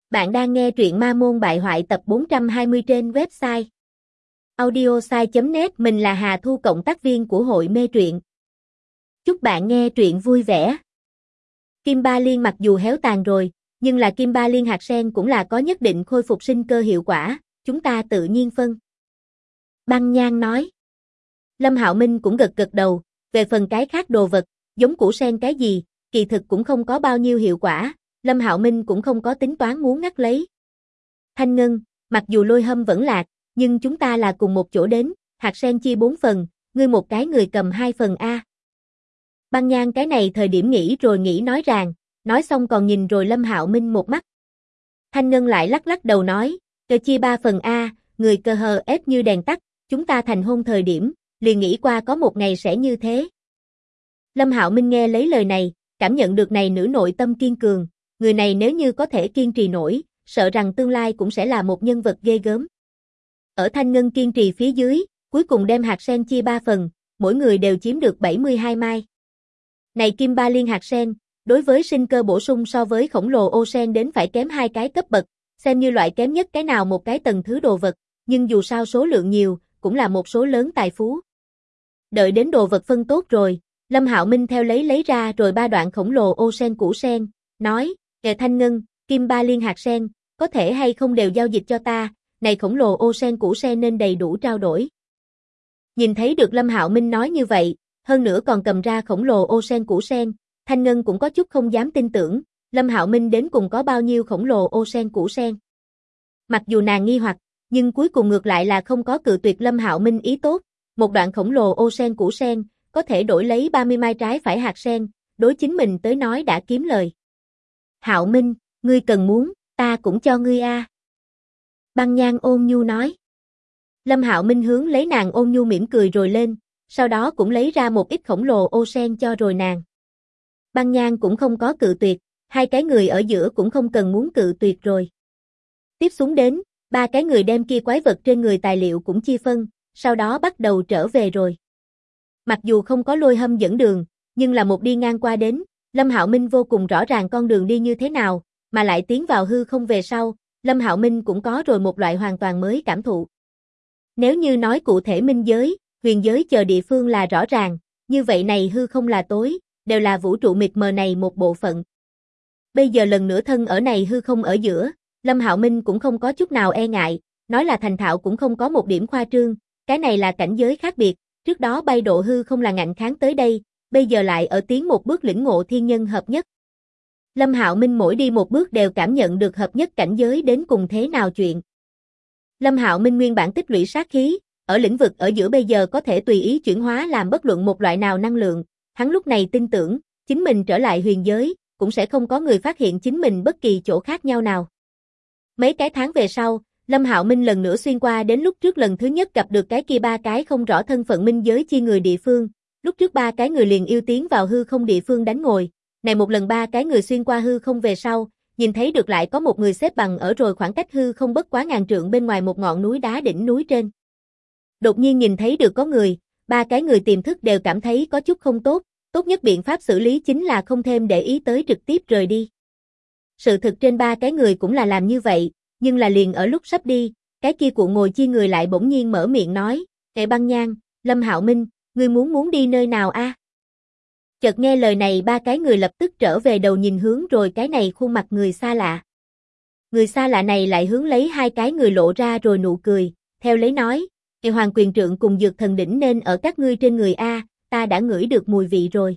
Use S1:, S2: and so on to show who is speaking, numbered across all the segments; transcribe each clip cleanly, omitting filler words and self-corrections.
S1: Bạn đang nghe truyện Ma Môn Bại Hoại tập 420 trên website audiosai.net. Mình là Hà Thu, cộng tác viên của hội mê truyện. Chúc bạn nghe truyện vui vẻ. Kim Ba Liên mặc dù héo tàn rồi, nhưng là Kim Ba Liên hạt sen cũng là có nhất định khôi phục sinh cơ hiệu quả, chúng ta tự nhiên phân. Băng Nhan nói. Lâm Hạo Minh cũng gật gật đầu, về phần cái khác đồ vật, giống củ sen cái gì, kỳ thực cũng không có bao nhiêu hiệu quả. Lâm Hạo Minh cũng không có tính toán muốn ngắt lấy. Thanh Ngân, mặc dù lôi hâm vẫn lạc, nhưng chúng ta là cùng một chỗ đến, hạt sen chia 4 phần, ngươi một cái người cầm 2 phần a. Băng Nhan cái này thời điểm nghĩ rồi nghĩ nói ràng, nói xong còn nhìn rồi Lâm Hạo Minh một mắt. Thanh Ngân lại lắc lắc đầu nói, cơ chia 3 phần a, người cơ hờ ép như đèn tắt, chúng ta thành hôn thời điểm, liền nghĩ qua có một ngày sẽ như thế. Lâm Hạo Minh nghe lấy lời này, cảm nhận được này nữ nội tâm kiên cường. Người này nếu như có thể kiên trì nổi, sợ rằng tương lai cũng sẽ là một nhân vật ghê gớm. Ở Thanh Ngân kiên trì phía dưới, cuối cùng đem hạt sen chia 3 phần, mỗi người đều chiếm được 72 mai. Này Kim Ba Liên hạt sen, đối với sinh cơ bổ sung so với khổng lồ ô sen đến phải kém 2 cái cấp bậc, xem như loại kém nhất cái nào một cái tầng thứ đồ vật, nhưng dù sao số lượng nhiều, cũng là một số lớn tài phú. Đợi đến đồ vật phân tốt rồi, Lâm Hạo Minh theo lấy ra rồi 3 đoạn khổng lồ ô sen củ sen, nói, Thanh Ngân, Kim Ba Liên hạt sen, có thể hay không đều giao dịch cho ta, này khổng lồ ô sen củ sen nên đầy đủ trao đổi. Nhìn thấy được Lâm Hạo Minh nói như vậy, hơn nữa còn cầm ra khổng lồ ô sen củ sen, Thanh Ngân cũng có chút không dám tin tưởng, Lâm Hạo Minh đến cùng có bao nhiêu khổng lồ ô sen củ sen. Mặc dù nàng nghi hoặc, nhưng cuối cùng ngược lại là không có cự tuyệt Lâm Hạo Minh ý tốt, một đoạn khổng lồ ô sen củ sen, có thể đổi lấy 30 mai trái phải hạt sen, đối chính mình tới nói đã kiếm lời. Hạo Minh, ngươi cần muốn, ta cũng cho ngươi a. Băng Nhan ôn nhu nói. Lâm Hạo Minh hướng lấy nàng ôn nhu mỉm cười rồi lên, sau đó cũng lấy ra một ít khổng lồ ô sen cho rồi nàng. Băng Nhan cũng không có cự tuyệt, hai cái người ở giữa cũng không cần muốn cự tuyệt rồi. Tiếp xuống đến, 3 cái người đem kia quái vật trên người tài liệu cũng chia phân, sau đó bắt đầu trở về rồi. Mặc dù không có lôi hâm dẫn đường, nhưng là một đi ngang qua đến, Lâm Hạo Minh vô cùng rõ ràng con đường đi như thế nào, mà lại tiến vào hư không về sau, Lâm Hạo Minh cũng có rồi một loại hoàn toàn mới cảm thụ. Nếu như nói cụ thể minh giới, huyền giới chờ địa phương là rõ ràng, như vậy này hư không là tối, đều là vũ trụ mịt mờ này một bộ phận. Bây giờ lần nữa thân ở này hư không ở giữa, Lâm Hạo Minh cũng không có chút nào e ngại, nói là thành thạo cũng không có một điểm khoa trương, cái này là cảnh giới khác biệt, trước đó bay độ hư không là ngạnh kháng tới đây, bây giờ lại ở tiến một bước lĩnh ngộ thiên nhân hợp nhất. Lâm Hạo Minh mỗi đi một bước đều cảm nhận được hợp nhất cảnh giới đến cùng thế nào chuyện. Lâm Hạo Minh nguyên bản tích lũy sát khí, ở lĩnh vực ở giữa bây giờ có thể tùy ý chuyển hóa làm bất luận một loại nào năng lượng, hắn lúc này tin tưởng, chính mình trở lại huyền giới, cũng sẽ không có người phát hiện chính mình bất kỳ chỗ khác nhau nào. Mấy cái tháng về sau, Lâm Hạo Minh lần nữa xuyên qua đến lúc trước lần thứ nhất gặp được cái kia 3 cái không rõ thân phận minh giới chi người địa phương. Lúc trước 3 cái người liền yêu tiến vào hư không địa phương đánh ngồi, này một lần 3 cái người xuyên qua hư không về sau, nhìn thấy được lại có một người xếp bằng ở rồi khoảng cách hư không bất quá ngàn trượng bên ngoài một ngọn núi đá đỉnh núi trên. Đột nhiên nhìn thấy được có người, 3 cái người tiềm thức đều cảm thấy có chút không tốt, tốt nhất biện pháp xử lý chính là không thêm để ý tới trực tiếp rời đi. Sự thực trên 3 cái người cũng là làm như vậy, nhưng là liền ở lúc sắp đi, cái kia cuộn ngồi chi người lại bỗng nhiên mở miệng nói, Băng Nhan, Lâm Hạo Minh, ngươi muốn đi nơi nào a? Chợt nghe lời này 3 cái người lập tức trở về đầu nhìn hướng rồi cái này khuôn mặt người xa lạ. Người xa lạ này lại hướng lấy 2 cái người lộ ra rồi nụ cười, theo lấy nói, Hoàng quyền trượng cùng dược thần đỉnh nên ở các ngươi trên người a, ta đã ngửi được mùi vị rồi.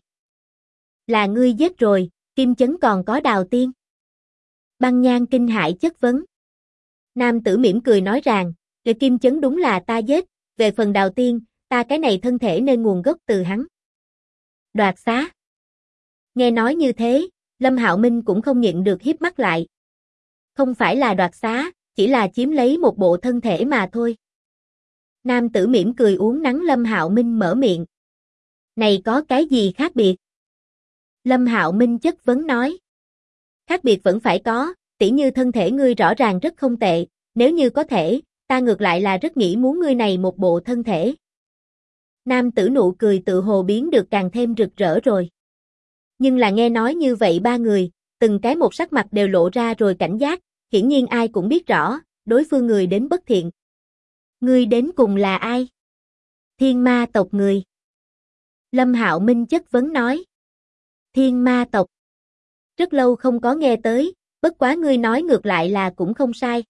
S1: Là ngươi giết rồi, Kim Chấn còn có Đào Tiên. Băng Nhan kinh hãi chất vấn. Nam tử mỉm cười nói rằng, Kim Chấn đúng là ta giết, về phần Đào Tiên, ta cái này thân thể nên nguồn gốc từ hắn. Đoạt xá. Nghe nói như thế, Lâm Hạo Minh cũng không nhịn được híp mắt lại. Không phải là đoạt xá, chỉ là chiếm lấy một bộ thân thể mà thôi. Nam tử mỉm cười uốn nắn Lâm Hạo Minh mở miệng. Này có cái gì khác biệt? Lâm Hạo Minh chất vấn nói. Khác biệt vẫn phải có, tỉ như thân thể ngươi rõ ràng rất không tệ, nếu như có thể, ta ngược lại là rất nghĩ muốn ngươi này một bộ thân thể. Nam tử nụ cười tự hồ biến được càng thêm rực rỡ rồi. Nhưng là nghe nói như vậy 3 người, từng cái một sắc mặt đều lộ ra rồi cảnh giác, hiển nhiên ai cũng biết rõ, đối phương người đến bất thiện. Ngươi đến cùng là ai? Thiên ma tộc người. Lâm Hạo Minh chất vấn nói. Thiên ma tộc. Rất lâu không có nghe tới, bất quá ngươi nói ngược lại là cũng không sai.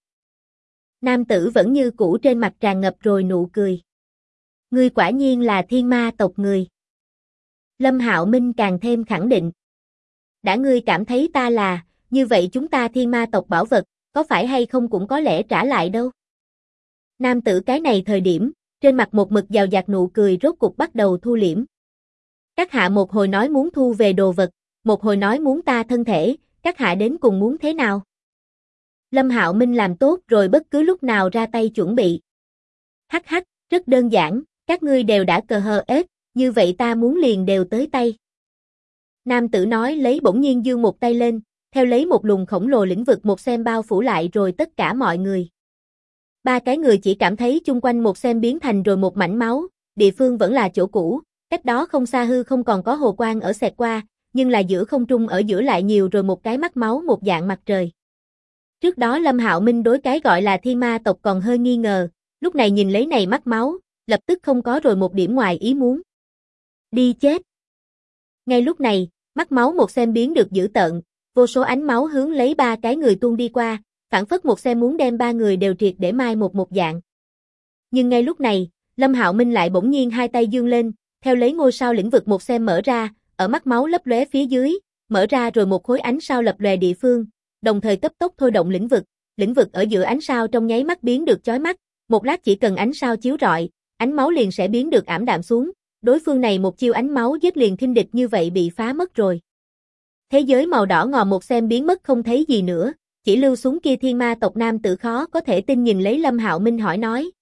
S1: Nam tử vẫn như cũ trên mặt tràn ngập rồi nụ cười. Ngươi quả nhiên là thiên ma tộc người. Lâm Hạo Minh càng thêm khẳng định. Đã ngươi cảm thấy ta là, như vậy chúng ta thiên ma tộc bảo vật, có phải hay không cũng có lẽ trả lại đâu. Nam tử cái này thời điểm, trên mặt một mực dào dạt nụ cười rốt cục bắt đầu thu liễm. Các hạ một hồi nói muốn thu về đồ vật, một hồi nói muốn ta thân thể, các hạ đến cùng muốn thế nào? Lâm Hạo Minh làm tốt rồi bất cứ lúc nào ra tay chuẩn bị. Hắc hắc, rất đơn giản, các ngươi đều đã cờ hờ ết, như vậy ta muốn liền đều tới tay. Nam tử nói lấy bỗng nhiên giương một tay lên, theo lấy một luồng khổng lồ lĩnh vực một xem bao phủ lại rồi tất cả mọi người. Ba cái người chỉ cảm thấy chung quanh một xem biến thành rồi một mảnh máu, địa phương vẫn là chỗ cũ, cách đó không xa hư không còn có hồ quang ở xẹt qua, nhưng là giữa không trung ở giữa lại nhiều rồi một cái mắt máu một dạng mặt trời. Trước đó Lâm Hạo Minh đối cái gọi là thiên ma tộc còn hơi nghi ngờ, lúc này nhìn lấy này mắt máu, lập tức không có rồi một điểm ngoài ý muốn. Đi chết. Ngay lúc này, mắt máu một xem biến được dữ tợn, vô số ánh máu hướng lấy ba cái người tuôn đi qua, phản phất một xem muốn đem ba người đều triệt để mai một dạng. Nhưng ngay lúc này, Lâm Hạo Minh lại bỗng nhiên hai tay giương lên, theo lấy ngôi sao lĩnh vực một xem mở ra, ở mắt máu lấp lóe phía dưới, mở ra rồi một khối ánh sao lập lòe địa phương, đồng thời cấp tốc thôi động lĩnh vực ở giữa ánh sao trong nháy mắt biến được chói mắt, một lát chỉ cần ánh sao chiếu rọi, ánh máu liền sẽ biến được ảm đạm xuống, đối phương này một chiêu ánh máu giết liền khinh địch như vậy bị phá mất rồi. Thế giới màu đỏ ngòm một xem biến mất không thấy gì nữa, chỉ lưu xuống kia thiên ma tộc nam tử khó có thể tin nhìn lấy Lâm Hạo Minh hỏi nói,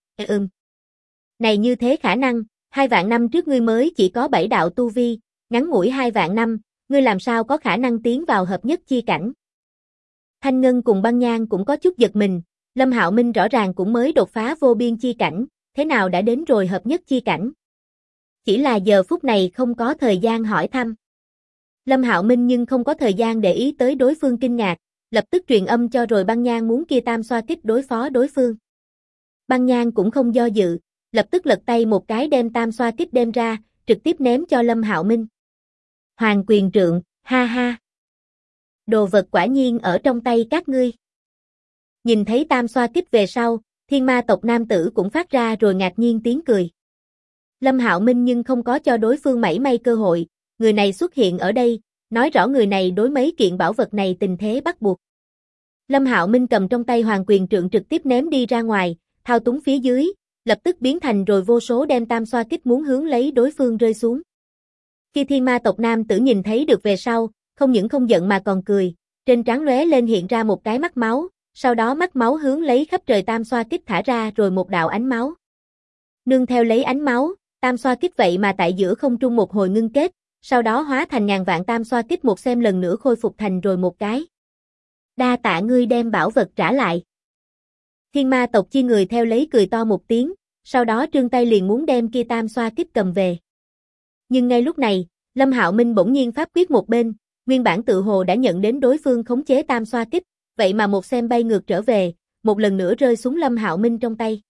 S1: Này như thế khả năng, 2 vạn năm trước ngươi mới chỉ có 7 đạo tu vi, ngắn ngủi 2 vạn năm, ngươi làm sao có khả năng tiến vào hợp nhất chi cảnh. Thanh Ngân cùng Băng Nhan cũng có chút giật mình, Lâm Hạo Minh rõ ràng cũng mới đột phá vô biên chi cảnh, thế nào đã đến rồi hợp nhất chi cảnh. Chỉ là giờ phút này không có thời gian hỏi thăm. Lâm Hạo Minh nhưng không có thời gian để ý tới đối phương kinh ngạc, lập tức truyền âm cho rồi Băng Nhan muốn kia tam xoa kích đối phó đối phương. Băng Nhan cũng không do dự, lập tức lật tay một cái đem tam xoa kích đem ra, trực tiếp ném cho Lâm Hạo Minh. Hoàng quyền trượng, ha ha. Đồ vật quả nhiên ở trong tay các ngươi. Nhìn thấy tam xoa kích về sau, thiên ma tộc nam tử cũng phát ra rồi ngạc nhiên tiếng cười. Lâm Hạo Minh nhưng không có cho đối phương mảy may cơ hội, người này xuất hiện ở đây, nói rõ người này đối mấy kiện bảo vật này tình thế bắt buộc. Lâm Hạo Minh cầm trong tay hoàng quyền trượng trực tiếp ném đi ra ngoài, thao túng phía dưới, lập tức biến thành rồi vô số đem tam xoa kích muốn hướng lấy đối phương rơi xuống. Khi thiên ma tộc nam tử nhìn thấy được về sau, không những không giận mà còn cười, trên trán lóe lên hiện ra một cái mắt máu, sau đó mắt máu hướng lấy khắp trời tam xoa kích thả ra rồi một đạo ánh máu. Nương theo lấy ánh máu, tam xoa kích vậy mà tại giữa không trung một hồi ngưng kết, sau đó hóa thành ngàn vạn tam xoa kích một xem lần nữa khôi phục thành rồi một cái. Đa tạ ngươi đem bảo vật trả lại. Thiên ma tộc chi người theo lấy cười to một tiếng, sau đó trương tay liền muốn đem kia tam xoa kích cầm về. Nhưng ngay lúc này, Lâm Hạo Minh bỗng nhiên pháp quyết một bên, nguyên bản tự hồ đã nhận đến đối phương khống chế tam xoa kích, vậy mà một xem bay ngược trở về, một lần nữa rơi xuống Lâm Hạo Minh trong tay.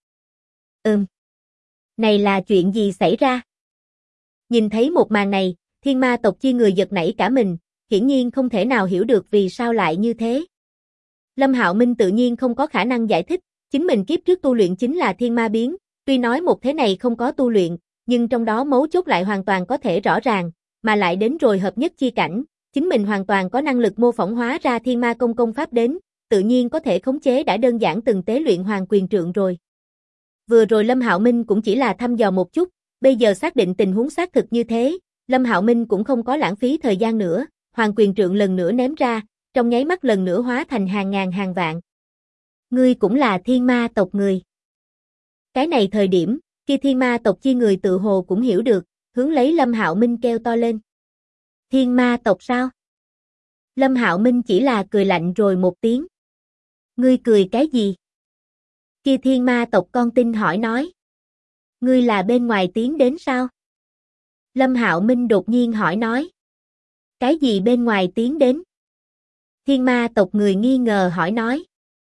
S1: Này là chuyện gì xảy ra? Nhìn thấy một màn này, thiên ma tộc chi người giật nảy cả mình, hiển nhiên không thể nào hiểu được vì sao lại như thế. Lâm Hạo Minh tự nhiên không có khả năng giải thích, chính mình kiếp trước tu luyện chính là thiên ma biến, tuy nói một thế này không có tu luyện, nhưng trong đó mấu chốt lại hoàn toàn có thể rõ ràng, mà lại đến rồi hợp nhất chi cảnh, chính mình hoàn toàn có năng lực mô phỏng hóa ra thiên ma công pháp đến, tự nhiên có thể khống chế đã đơn giản từng tế luyện hoàng quyền trượng rồi. Vừa rồi Lâm Hạo Minh cũng chỉ là thăm dò một chút, bây giờ xác định tình huống xác thực như thế, Lâm Hạo Minh cũng không có lãng phí thời gian nữa, hoàng quyền trượng lần nữa ném ra, trong nháy mắt lần nữa hóa thành hàng ngàn hàng vạn. Ngươi cũng là thiên ma tộc người. Cái này thời điểm, kia thiên ma tộc chi người tự hồ cũng hiểu được, hướng lấy Lâm Hạo Minh kêu to lên. Thiên ma tộc sao? Lâm Hạo Minh chỉ là cười lạnh rồi một tiếng. Ngươi cười cái gì? Kia thiên ma tộc con tin hỏi nói. Ngươi là bên ngoài tiến đến sao? Lâm Hạo Minh đột nhiên hỏi nói. Cái gì bên ngoài tiến đến? Thiên ma tộc người nghi ngờ hỏi nói.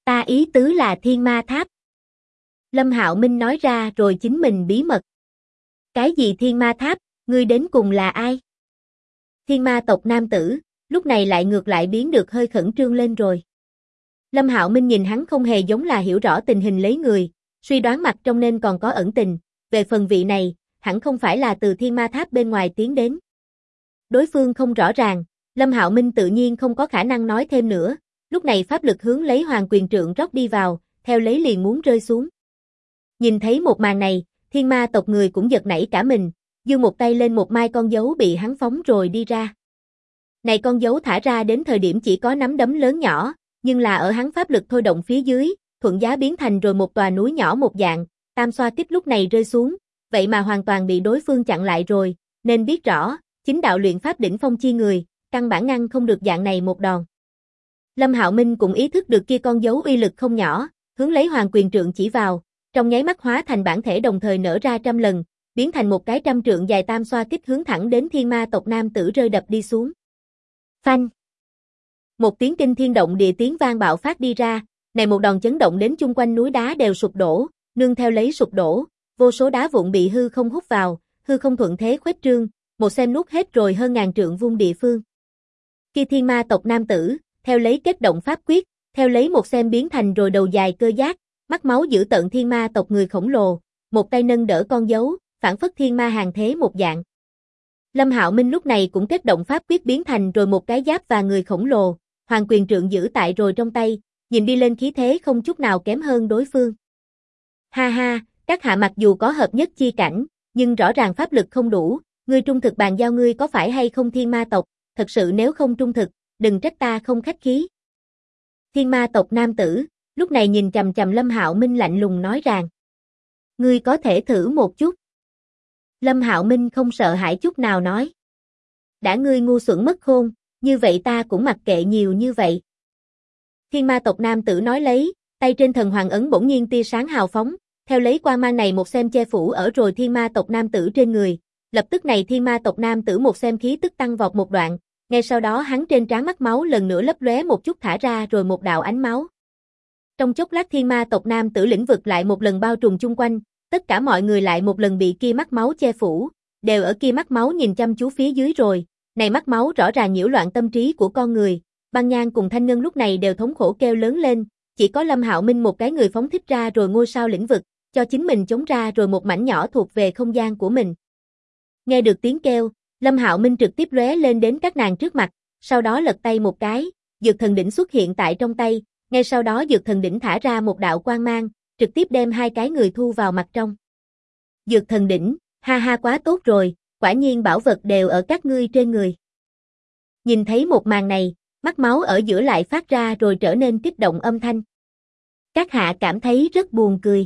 S1: Ta ý tứ là Thiên Ma Tháp. Lâm Hạo Minh nói ra rồi chính mình bí mật. Cái gì Thiên Ma Tháp, ngươi đến cùng là ai? Thiên ma tộc nam tử, lúc này lại ngược lại biến được hơi khẩn trương lên rồi. Lâm Hạo Minh nhìn hắn không hề giống là hiểu rõ tình hình lấy người, suy đoán mặt trong nên còn có ẩn tình, về phần vị này, hẳn không phải là từ Thiên Ma Tháp bên ngoài tiến đến. Đối phương không rõ ràng, Lâm Hạo Minh tự nhiên không có khả năng nói thêm nữa, lúc này pháp lực hướng lấy Hoàng Quyền Trượng rót đi vào, theo lấy liền muốn rơi xuống. Nhìn thấy một màn này, thiên ma tộc người cũng giật nảy cả mình, giơ một tay lên một mai con dấu bị hắn phóng rồi đi ra. Này con dấu thả ra đến thời điểm chỉ có nắm đấm lớn nhỏ, nhưng là ở hắn pháp lực thôi động phía dưới, thuận giá biến thành rồi một tòa núi nhỏ một dạng, tam xoa kích lúc này rơi xuống, vậy mà hoàn toàn bị đối phương chặn lại rồi, nên biết rõ, chính đạo luyện pháp đỉnh phong chi người, căn bản ngăn không được dạng này một đòn. Lâm Hạo Minh cũng ý thức được kia con dấu uy lực không nhỏ, hướng lấy Hoàng Quyền Trượng chỉ vào, trong nháy mắt hóa thành bản thể đồng thời nở ra 100 lần, biến thành một cái 100 trượng dài tam xoa kích hướng thẳng đến thiên ma tộc nam tử rơi đập đi xuống. Phanh! Một tiếng kinh thiên động địa tiếng vang bạo phát đi ra, này một đòn chấn động đến chung quanh núi đá đều sụp đổ, nương theo lấy sụp đổ, vô số đá vụn bị hư không hút vào, hư không thuận thế khuếch trương, một xem nuốt hết rồi hơn ngàn trượng vuông địa phương. Khi thiên ma tộc nam tử, theo lấy kết động pháp quyết, theo lấy một xem biến thành rồi đầu dài cơ giác, mắt máu giữ tận thiên ma tộc người khổng lồ, một tay nâng đỡ con dấu, phản phất thiên ma hàng thế một dạng. Lâm Hạo Minh lúc này cũng kết động pháp quyết biến thành rồi một cái giáp và người khổng lồ, Hoàng Quyền Trượng giữ tại rồi trong tay, nhìn đi lên khí thế không chút nào kém hơn đối phương. Ha ha, các hạ mặc dù có hợp nhất chi cảnh, nhưng rõ ràng pháp lực không đủ, ngươi trung thực bàn giao ngươi có phải hay không thiên ma tộc, thật sự nếu không trung thực, đừng trách ta không khách khí. Thiên ma tộc nam tử, lúc này nhìn chằm chằm Lâm Hạo Minh lạnh lùng nói rằng, ngươi có thể thử một chút. Lâm Hạo Minh không sợ hãi chút nào nói, đã ngươi ngu xuẩn mất khôn, như vậy ta cũng mặc kệ nhiều như vậy. Thiên ma tộc nam tử nói lấy, tay trên thần hoàng ấn bỗng nhiên tia sáng hào phóng, theo lấy quang mang này một xem che phủ ở rồi thiên ma tộc nam tử trên người, lập tức này thiên ma tộc nam tử một xem khí tức tăng vọt một đoạn, ngay sau đó hắn trên trán mắt máu lần nữa lấp lóe một chút thả ra rồi một đạo ánh máu. Trong chốc lát thiên ma tộc nam tử lĩnh vực lại một lần bao trùm chung quanh, tất cả mọi người lại một lần bị kia mắt máu che phủ, đều ở kia mắt máu nhìn chăm chú phía dưới rồi, này mắt máu rõ ràng nhiễu loạn tâm trí của con người, Băng Nhan cùng Thanh Ngân lúc này đều thống khổ kêu lớn lên, chỉ có Lâm Hạo Minh một cái người phóng thích ra rồi ngôi sao lĩnh vực, cho chính mình chống ra rồi một mảnh nhỏ thuộc về không gian của mình. Nghe được tiếng kêu, Lâm Hạo Minh trực tiếp lóe lên đến các nàng trước mặt, sau đó lật tay một cái, Dược Thần Đỉnh xuất hiện tại trong tay, ngay sau đó Dược Thần Đỉnh thả ra một đạo quang mang, trực tiếp đem hai cái người thu vào mặt trong. Dược Thần Đỉnh, ha ha quá tốt rồi, quả nhiên bảo vật đều ở các ngươi trên người. Nhìn thấy một màn này, mắt máu ở giữa lại phát ra rồi trở nên kích động âm thanh. Các hạ cảm thấy rất buồn cười.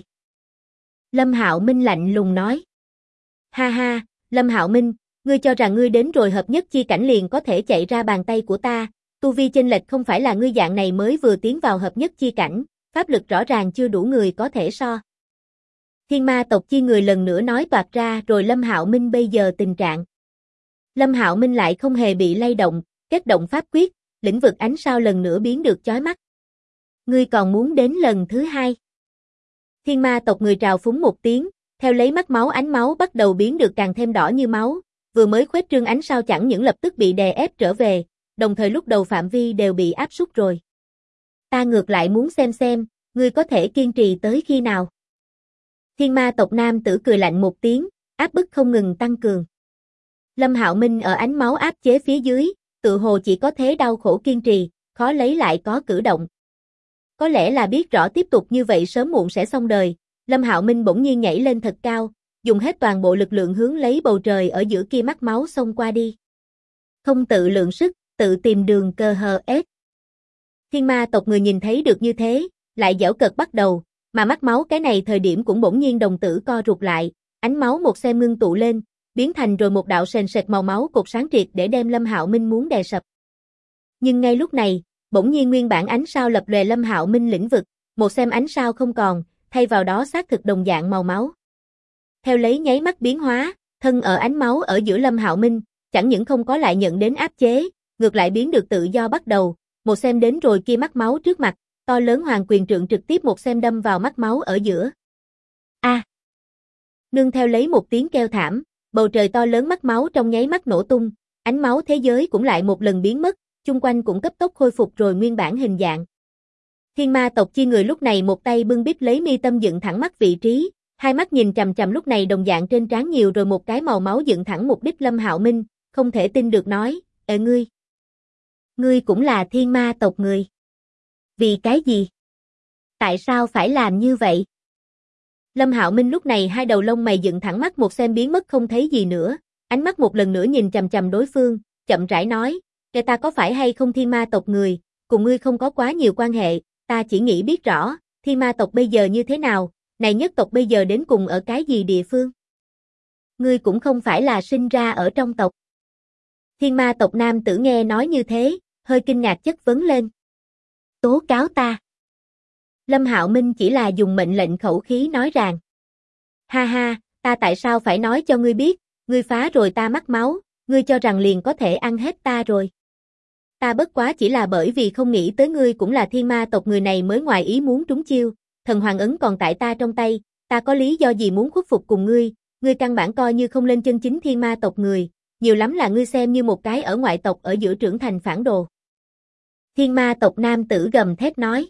S1: Lâm Hạo Minh lạnh lùng nói. Ha ha, Lâm Hạo Minh, ngươi cho rằng ngươi đến rồi hợp nhất chi cảnh liền có thể chạy ra bàn tay của ta, tu vi chênh lệch không phải là ngươi dạng này mới vừa tiến vào hợp nhất chi cảnh, pháp lực rõ ràng chưa đủ người có thể so. Thiên ma tộc chi người lần nữa nói toạc ra rồi Lâm Hạo Minh bây giờ tình trạng. Lâm Hạo Minh lại không hề bị lay động, kết động pháp quyết, lĩnh vực ánh sao lần nữa biến được chói mắt. Ngươi còn muốn đến lần thứ hai. Thiên ma tộc người trào phúng một tiếng, theo lấy mắt máu ánh máu bắt đầu biến được càng thêm đỏ như máu, vừa mới khuếch trương ánh sao chẳng những lập tức bị đè ép trở về, đồng thời lúc đầu phạm vi đều bị áp sút rồi. Ta ngược lại muốn xem, ngươi có thể kiên trì tới khi nào. Thiên ma tộc nam tử cười lạnh một tiếng, áp bức không ngừng tăng cường. Lâm Hạo Minh ở ánh máu áp chế phía dưới, tự hồ chỉ có thế đau khổ kiên trì, khó lấy lại có cử động. Có lẽ là biết rõ tiếp tục như vậy sớm muộn sẽ xong đời, Lâm Hạo Minh bỗng nhiên nhảy lên thật cao, dùng hết toàn bộ lực lượng hướng lấy bầu trời ở giữa kia mắt máu xông qua đi. Không tự lượng sức, tự tìm đường cơ hờ ết. Thiên ma tộc người nhìn thấy được như thế, lại giễu cợt bắt đầu, mà mắt máu cái này thời điểm cũng bỗng nhiên đồng tử co rụt lại, ánh máu một xem ngưng tụ lên, biến thành rồi một đạo sền sệt màu máu cột sáng triệt để đem Lâm Hạo Minh muốn đè sập. Nhưng ngay lúc này, bỗng nhiên nguyên bản ánh sao lập lòe Lâm Hạo Minh lĩnh vực, một xem ánh sao không còn, thay vào đó xác thực đồng dạng màu máu. Theo lấy nháy mắt biến hóa, thân ở ánh máu ở giữa Lâm Hạo Minh, chẳng những không có lại nhận đến áp chế, ngược lại biến được tự do bắt đầu, một xem đến rồi kia mắt máu trước mặt, to lớn hoàng quyền trượng trực tiếp một xem đâm vào mắt máu ở giữa. A! Nương theo lấy một tiếng kêu thảm, bầu trời to lớn mắt máu trong nháy mắt nổ tung, ánh máu thế giới cũng lại một lần biến mất, chung quanh cũng cấp tốc khôi phục rồi nguyên bản hình dạng. Thiên ma tộc chi người lúc này một tay bưng bít lấy mi tâm dựng thẳng mắt vị trí, hai mắt nhìn chằm chằm lúc này đồng dạng trên trán nhiều rồi một cái màu máu dựng thẳng mục đích Lâm Hạo Minh, không thể tin được nói, ngươi cũng là thiên ma tộc người. Vì cái gì? Tại sao phải làm như vậy? Lâm Hạo Minh lúc này hai đầu lông mày dựng thẳng mắt một xem biến mất không thấy gì nữa, ánh mắt một lần nữa nhìn chằm chằm đối phương, chậm rãi nói, kẻ ta có phải hay không thiên ma tộc người, cùng ngươi không có quá nhiều quan hệ, ta chỉ nghĩ biết rõ, thiên ma tộc bây giờ như thế nào, này nhất tộc bây giờ đến cùng ở cái gì địa phương? Ngươi cũng không phải là sinh ra ở trong tộc. Thiên ma tộc nam tử nghe nói như thế, hơi kinh ngạc chất vấn lên. Tố cáo ta. Lâm Hạo Minh chỉ là dùng mệnh lệnh khẩu khí nói rằng. Ha ha, ta tại sao phải nói cho ngươi biết, ngươi phá rồi ta mắc máu, ngươi cho rằng liền có thể ăn hết ta rồi. Ta bất quá chỉ là bởi vì không nghĩ tới ngươi cũng là thiên ma tộc người này mới ngoài ý muốn trúng chiêu, thần hoàng ấn còn tại ta trong tay, ta có lý do gì muốn khuất phục cùng ngươi căn bản coi như không lên chân chính thiên ma tộc người, nhiều lắm là ngươi xem như một cái ở ngoại tộc ở giữa trưởng thành phản đồ. Thiên ma tộc nam tử gầm thét nói.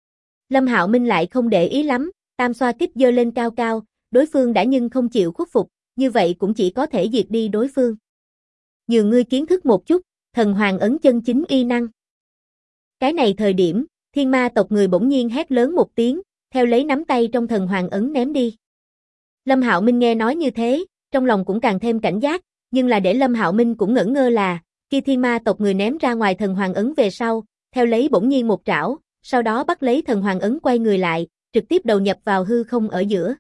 S1: Lâm Hạo Minh lại không để ý lắm, tam xoa kích giơ lên cao cao, đối phương đã nhưng không chịu khuất phục, như vậy cũng chỉ có thể diệt đi đối phương. Nhường ngươi kiến thức một chút, thần hoàng ấn chân chính uy năng. Cái này thời điểm, thiên ma tộc người bỗng nhiên hét lớn một tiếng, theo lấy nắm tay trong thần hoàng ấn ném đi. Lâm Hạo Minh nghe nói như thế, trong lòng cũng càng thêm cảnh giác, nhưng là để Lâm Hạo Minh cũng ngẩn ngơ là, khi thiên ma tộc người ném ra ngoài thần hoàng ấn về sau, theo lấy bỗng nhiên một trảo, sau đó bắt lấy thần hoàng ấn quay người lại, trực tiếp đầu nhập vào hư không ở giữa.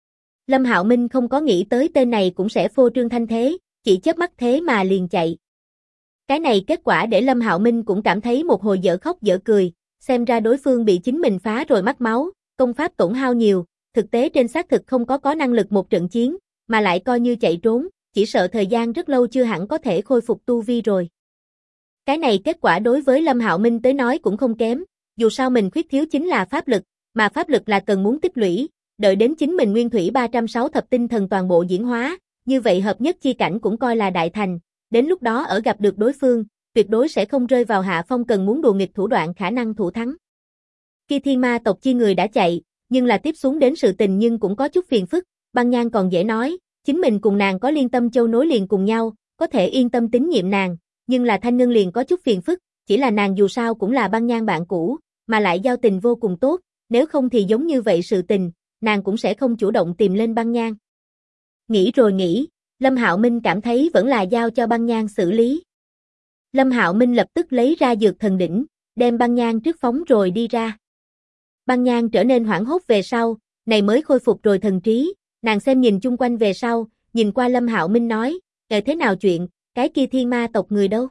S1: Lâm Hạo Minh không có nghĩ tới tên này cũng sẽ phô trương thanh thế, chỉ chớp mắt thế mà liền chạy. Cái này kết quả để Lâm Hạo Minh cũng cảm thấy một hồi dở khóc dở cười, xem ra đối phương bị chính mình phá rồi mắc máu, công pháp tổn hao nhiều, thực tế trên xác thực không có năng lực một trận chiến, mà lại coi như chạy trốn, chỉ sợ thời gian rất lâu chưa hẳn có thể khôi phục tu vi rồi. Cái này kết quả đối với Lâm Hạo Minh tới nói cũng không kém, dù sao mình khuyết thiếu chính là pháp lực, mà pháp lực là cần muốn tích lũy, đợi đến chính mình nguyên thủy 306 thập tinh thần toàn bộ diễn hóa, như vậy hợp nhất chi cảnh cũng coi là đại thành, đến lúc đó ở gặp được đối phương, tuyệt đối sẽ không rơi vào hạ phong cần muốn đùa nghịch thủ đoạn khả năng thủ thắng. Khi thiên ma tộc chi người đã chạy, nhưng là tiếp xuống đến sự tình nhưng cũng có chút phiền phức, Băng Nhan còn dễ nói, chính mình cùng nàng có Liên Tâm Châu nối liền cùng nhau, có thể yên tâm tín nhiệm nàng, nhưng là Thanh Ngân liền có chút phiền phức, chỉ là nàng dù sao cũng là Băng Nhan bạn cũ, mà lại giao tình vô cùng tốt, nếu không thì giống như vậy sự tình, nàng cũng sẽ không chủ động tìm lên Băng Nhan. Nghĩ rồi nghĩ, Lâm Hạo Minh cảm thấy vẫn là giao cho Băng Nhan xử lý. Lâm Hạo Minh lập tức lấy ra dược thần đỉnh, đem Băng Nhan trước phóng rồi đi ra. Băng Nhan trở nên hoảng hốt về sau, này mới khôi phục rồi thần trí, nàng xem nhìn chung quanh về sau, nhìn qua Lâm Hạo Minh nói, thế nào chuyện, cái kia thiên ma tộc người đâu?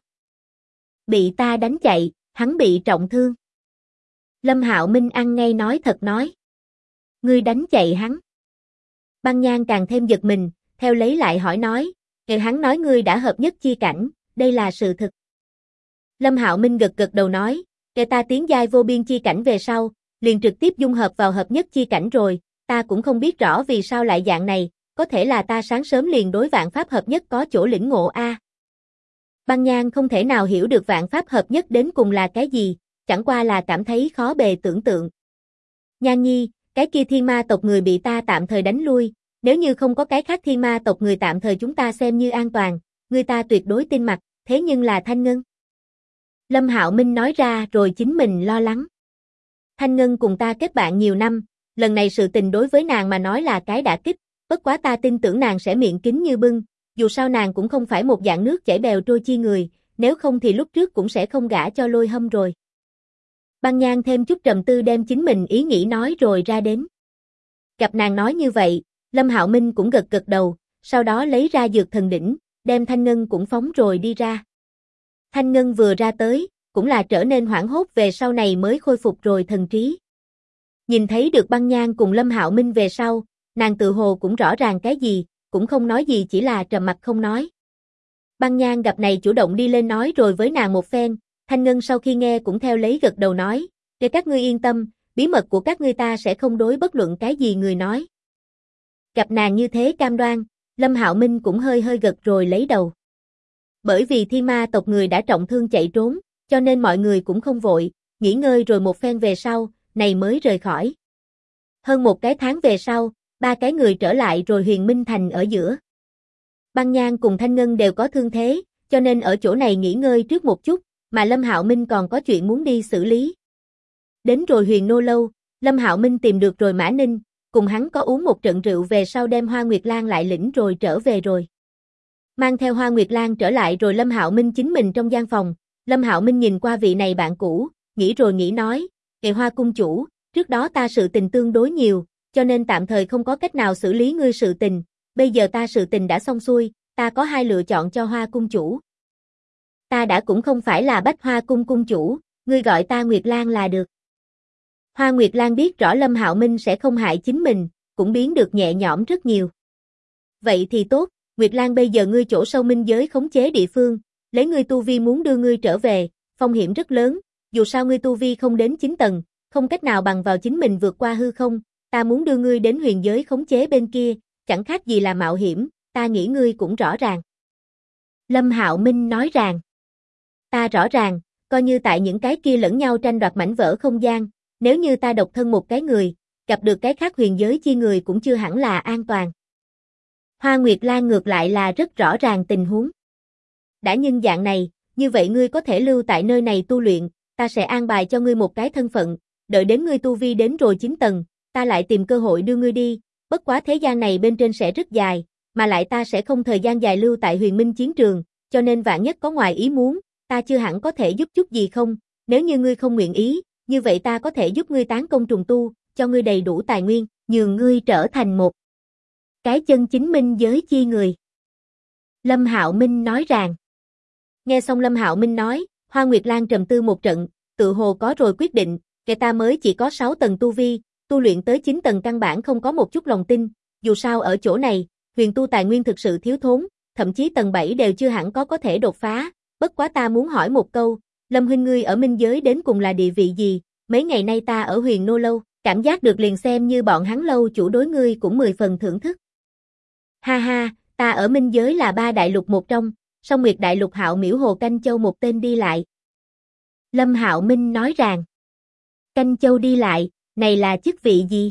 S1: Bị ta đánh chạy, hắn bị trọng thương. Lâm Hạo Minh ăn ngay nói thật nói. Ngươi đánh chạy hắn. Băng Nhan càng thêm giật mình, theo lấy lại hỏi nói, hắn nói ngươi đã hợp nhất chi cảnh, đây là sự thực. Lâm Hạo Minh gật gật đầu nói, ta tiến giai vô biên chi cảnh về sau, liền trực tiếp dung hợp vào hợp nhất chi cảnh rồi, ta cũng không biết rõ vì sao lại dạng này, có thể là ta sáng sớm liền đối vạn pháp hợp nhất có chỗ lĩnh ngộ a. Băng Nhan không thể nào hiểu được vạn pháp hợp nhất đến cùng là cái gì, chẳng qua là cảm thấy khó bề tưởng tượng. Nhan Nhi, cái kia thiên ma tộc người bị ta tạm thời đánh lui, nếu như không có cái khác thiên ma tộc người tạm thời chúng ta xem như an toàn, người ta tuyệt đối tin mặc, thế nhưng là Thanh Ngân. Lâm Hạo Minh nói ra rồi chính mình lo lắng. Thanh Ngân cùng ta kết bạn nhiều năm, lần này sự tình đối với nàng mà nói là cái đả kích, bất quá ta tin tưởng nàng sẽ miệng kín như bưng, dù sao nàng cũng không phải một dạng nước chảy bèo trôi chi người, nếu không thì lúc trước cũng sẽ không gả cho Lôi Hâm rồi. Băng Nhan thêm chút trầm tư đem chính mình ý nghĩ nói rồi ra đến. Gặp nàng nói như vậy, Lâm Hạo Minh cũng gật gật đầu, sau đó lấy ra dược thần đỉnh, đem Thanh Ngân cũng phóng rồi đi ra. Thanh Ngân vừa ra tới, cũng là trở nên hoảng hốt về sau này mới khôi phục rồi thần trí. Nhìn thấy được Băng Nhan cùng Lâm Hạo Minh về sau, nàng tự hồ cũng rõ ràng cái gì, cũng không nói gì chỉ là trầm mặc không nói. Băng Nhan gặp này chủ động đi lên nói rồi với nàng một phen, Thanh Ngân sau khi nghe cũng theo lấy gật đầu nói, Để các ngươi yên tâm, bí mật của các ngươi ta sẽ không đối bất luận cái gì người nói. Gặp nàng như thế cam đoan, Lâm Hạo Minh cũng hơi hơi gật rồi lấy đầu. Bởi vì Thiên Ma tộc người đã trọng thương chạy trốn, cho nên mọi người cũng không vội, nghỉ ngơi rồi một phen về sau, này mới rời khỏi. Hơn một cái tháng về sau, ba cái người trở lại rồi Huyền Minh Thành ở giữa. Băng Nhan cùng Thanh Ngân đều có thương thế, cho nên ở chỗ này nghỉ ngơi trước một chút, mà Lâm Hạo Minh còn có chuyện muốn đi xử lý. Đến rồi Huyền Nô Lâu, Lâm Hạo Minh tìm được rồi Mã Ninh, cùng hắn có uống một trận rượu về sau đem Hoa Nguyệt Lan lại lĩnh rồi trở về rồi. Mang theo Hoa Nguyệt Lan trở lại rồi Lâm Hạo Minh chính mình trong gian phòng, Lâm Hạo Minh nhìn qua vị này bạn cũ, nghĩ rồi nghĩ nói, kệ Hoa cung chủ, trước đó ta sự tình tương đối nhiều, cho nên tạm thời không có cách nào xử lý ngươi sự tình, bây giờ ta sự tình đã xong xuôi, ta có hai lựa chọn cho Hoa cung chủ. Ta đã cũng không phải là Bách Hoa cung cung chủ, ngươi gọi ta Nguyệt Lan là được. Hoa Nguyệt Lan biết rõ Lâm Hạo Minh sẽ không hại chính mình, cũng biến được nhẹ nhõm rất nhiều. Vậy thì tốt, Nguyệt Lan bây giờ ngươi chỗ sâu minh giới khống chế địa phương, lấy ngươi tu vi muốn đưa ngươi trở về, phong hiểm rất lớn, dù sao ngươi tu vi không đến 9 tầng, không cách nào bằng vào chính mình vượt qua hư không, ta muốn đưa ngươi đến huyền giới khống chế bên kia, chẳng khác gì là mạo hiểm, ta nghĩ ngươi cũng rõ ràng. Lâm Hạo Minh nói rằng, ta rõ ràng, coi như tại những cái kia lẫn nhau tranh đoạt mảnh vỡ không gian, nếu như ta độc thân một cái người, gặp được cái khác huyền giới chi người cũng chưa hẳn là an toàn. Hoa Nguyệt Lan ngược lại là rất rõ ràng tình huống. Đã nhân dạng này, như vậy ngươi có thể lưu tại nơi này tu luyện, ta sẽ an bài cho ngươi một cái thân phận, đợi đến ngươi tu vi đến rồi 9 tầng, ta lại tìm cơ hội đưa ngươi đi, bất quá thế gian này bên trên sẽ rất dài, mà lại ta sẽ không thời gian dài lưu tại Huyền Minh chiến trường, cho nên vạn nhất có ngoài ý muốn, ta chưa hẳn có thể giúp chút gì không, nếu như ngươi không nguyện ý, như vậy ta có thể giúp ngươi tán công trùng tu, cho ngươi đầy đủ tài nguyên, nhường ngươi trở thành một cái chân chính minh giới chi người. Lâm Hạo Minh nói rằng. Nghe xong Lâm Hạo Minh nói, Hoa Nguyệt Lan trầm tư một trận, tự hồ có rồi quyết định, kẻ ta mới chỉ có 6 tầng tu vi, tu luyện tới 9 tầng căn bản không có một chút lòng tin, dù sao ở chỗ này, huyền tu tài nguyên thực sự thiếu thốn, thậm chí tầng 7 đều chưa hẳn có thể đột phá, bất quá ta muốn hỏi một câu, Lâm huynh ngươi ở minh giới đến cùng là địa vị gì, mấy ngày nay ta ở Huyền Nô Lâu, cảm giác được liền xem như bọn hắn lâu chủ đối ngươi cũng 10 phần thưởng thức. Ha ha, ta ở minh giới là 3 đại lục một trong, Song Nguyệt đại lục Hạo Miễu Hồ Canh Châu một tên đi lại. Lâm Hạo Minh nói rằng, Canh Châu đi lại, này là chức vị gì?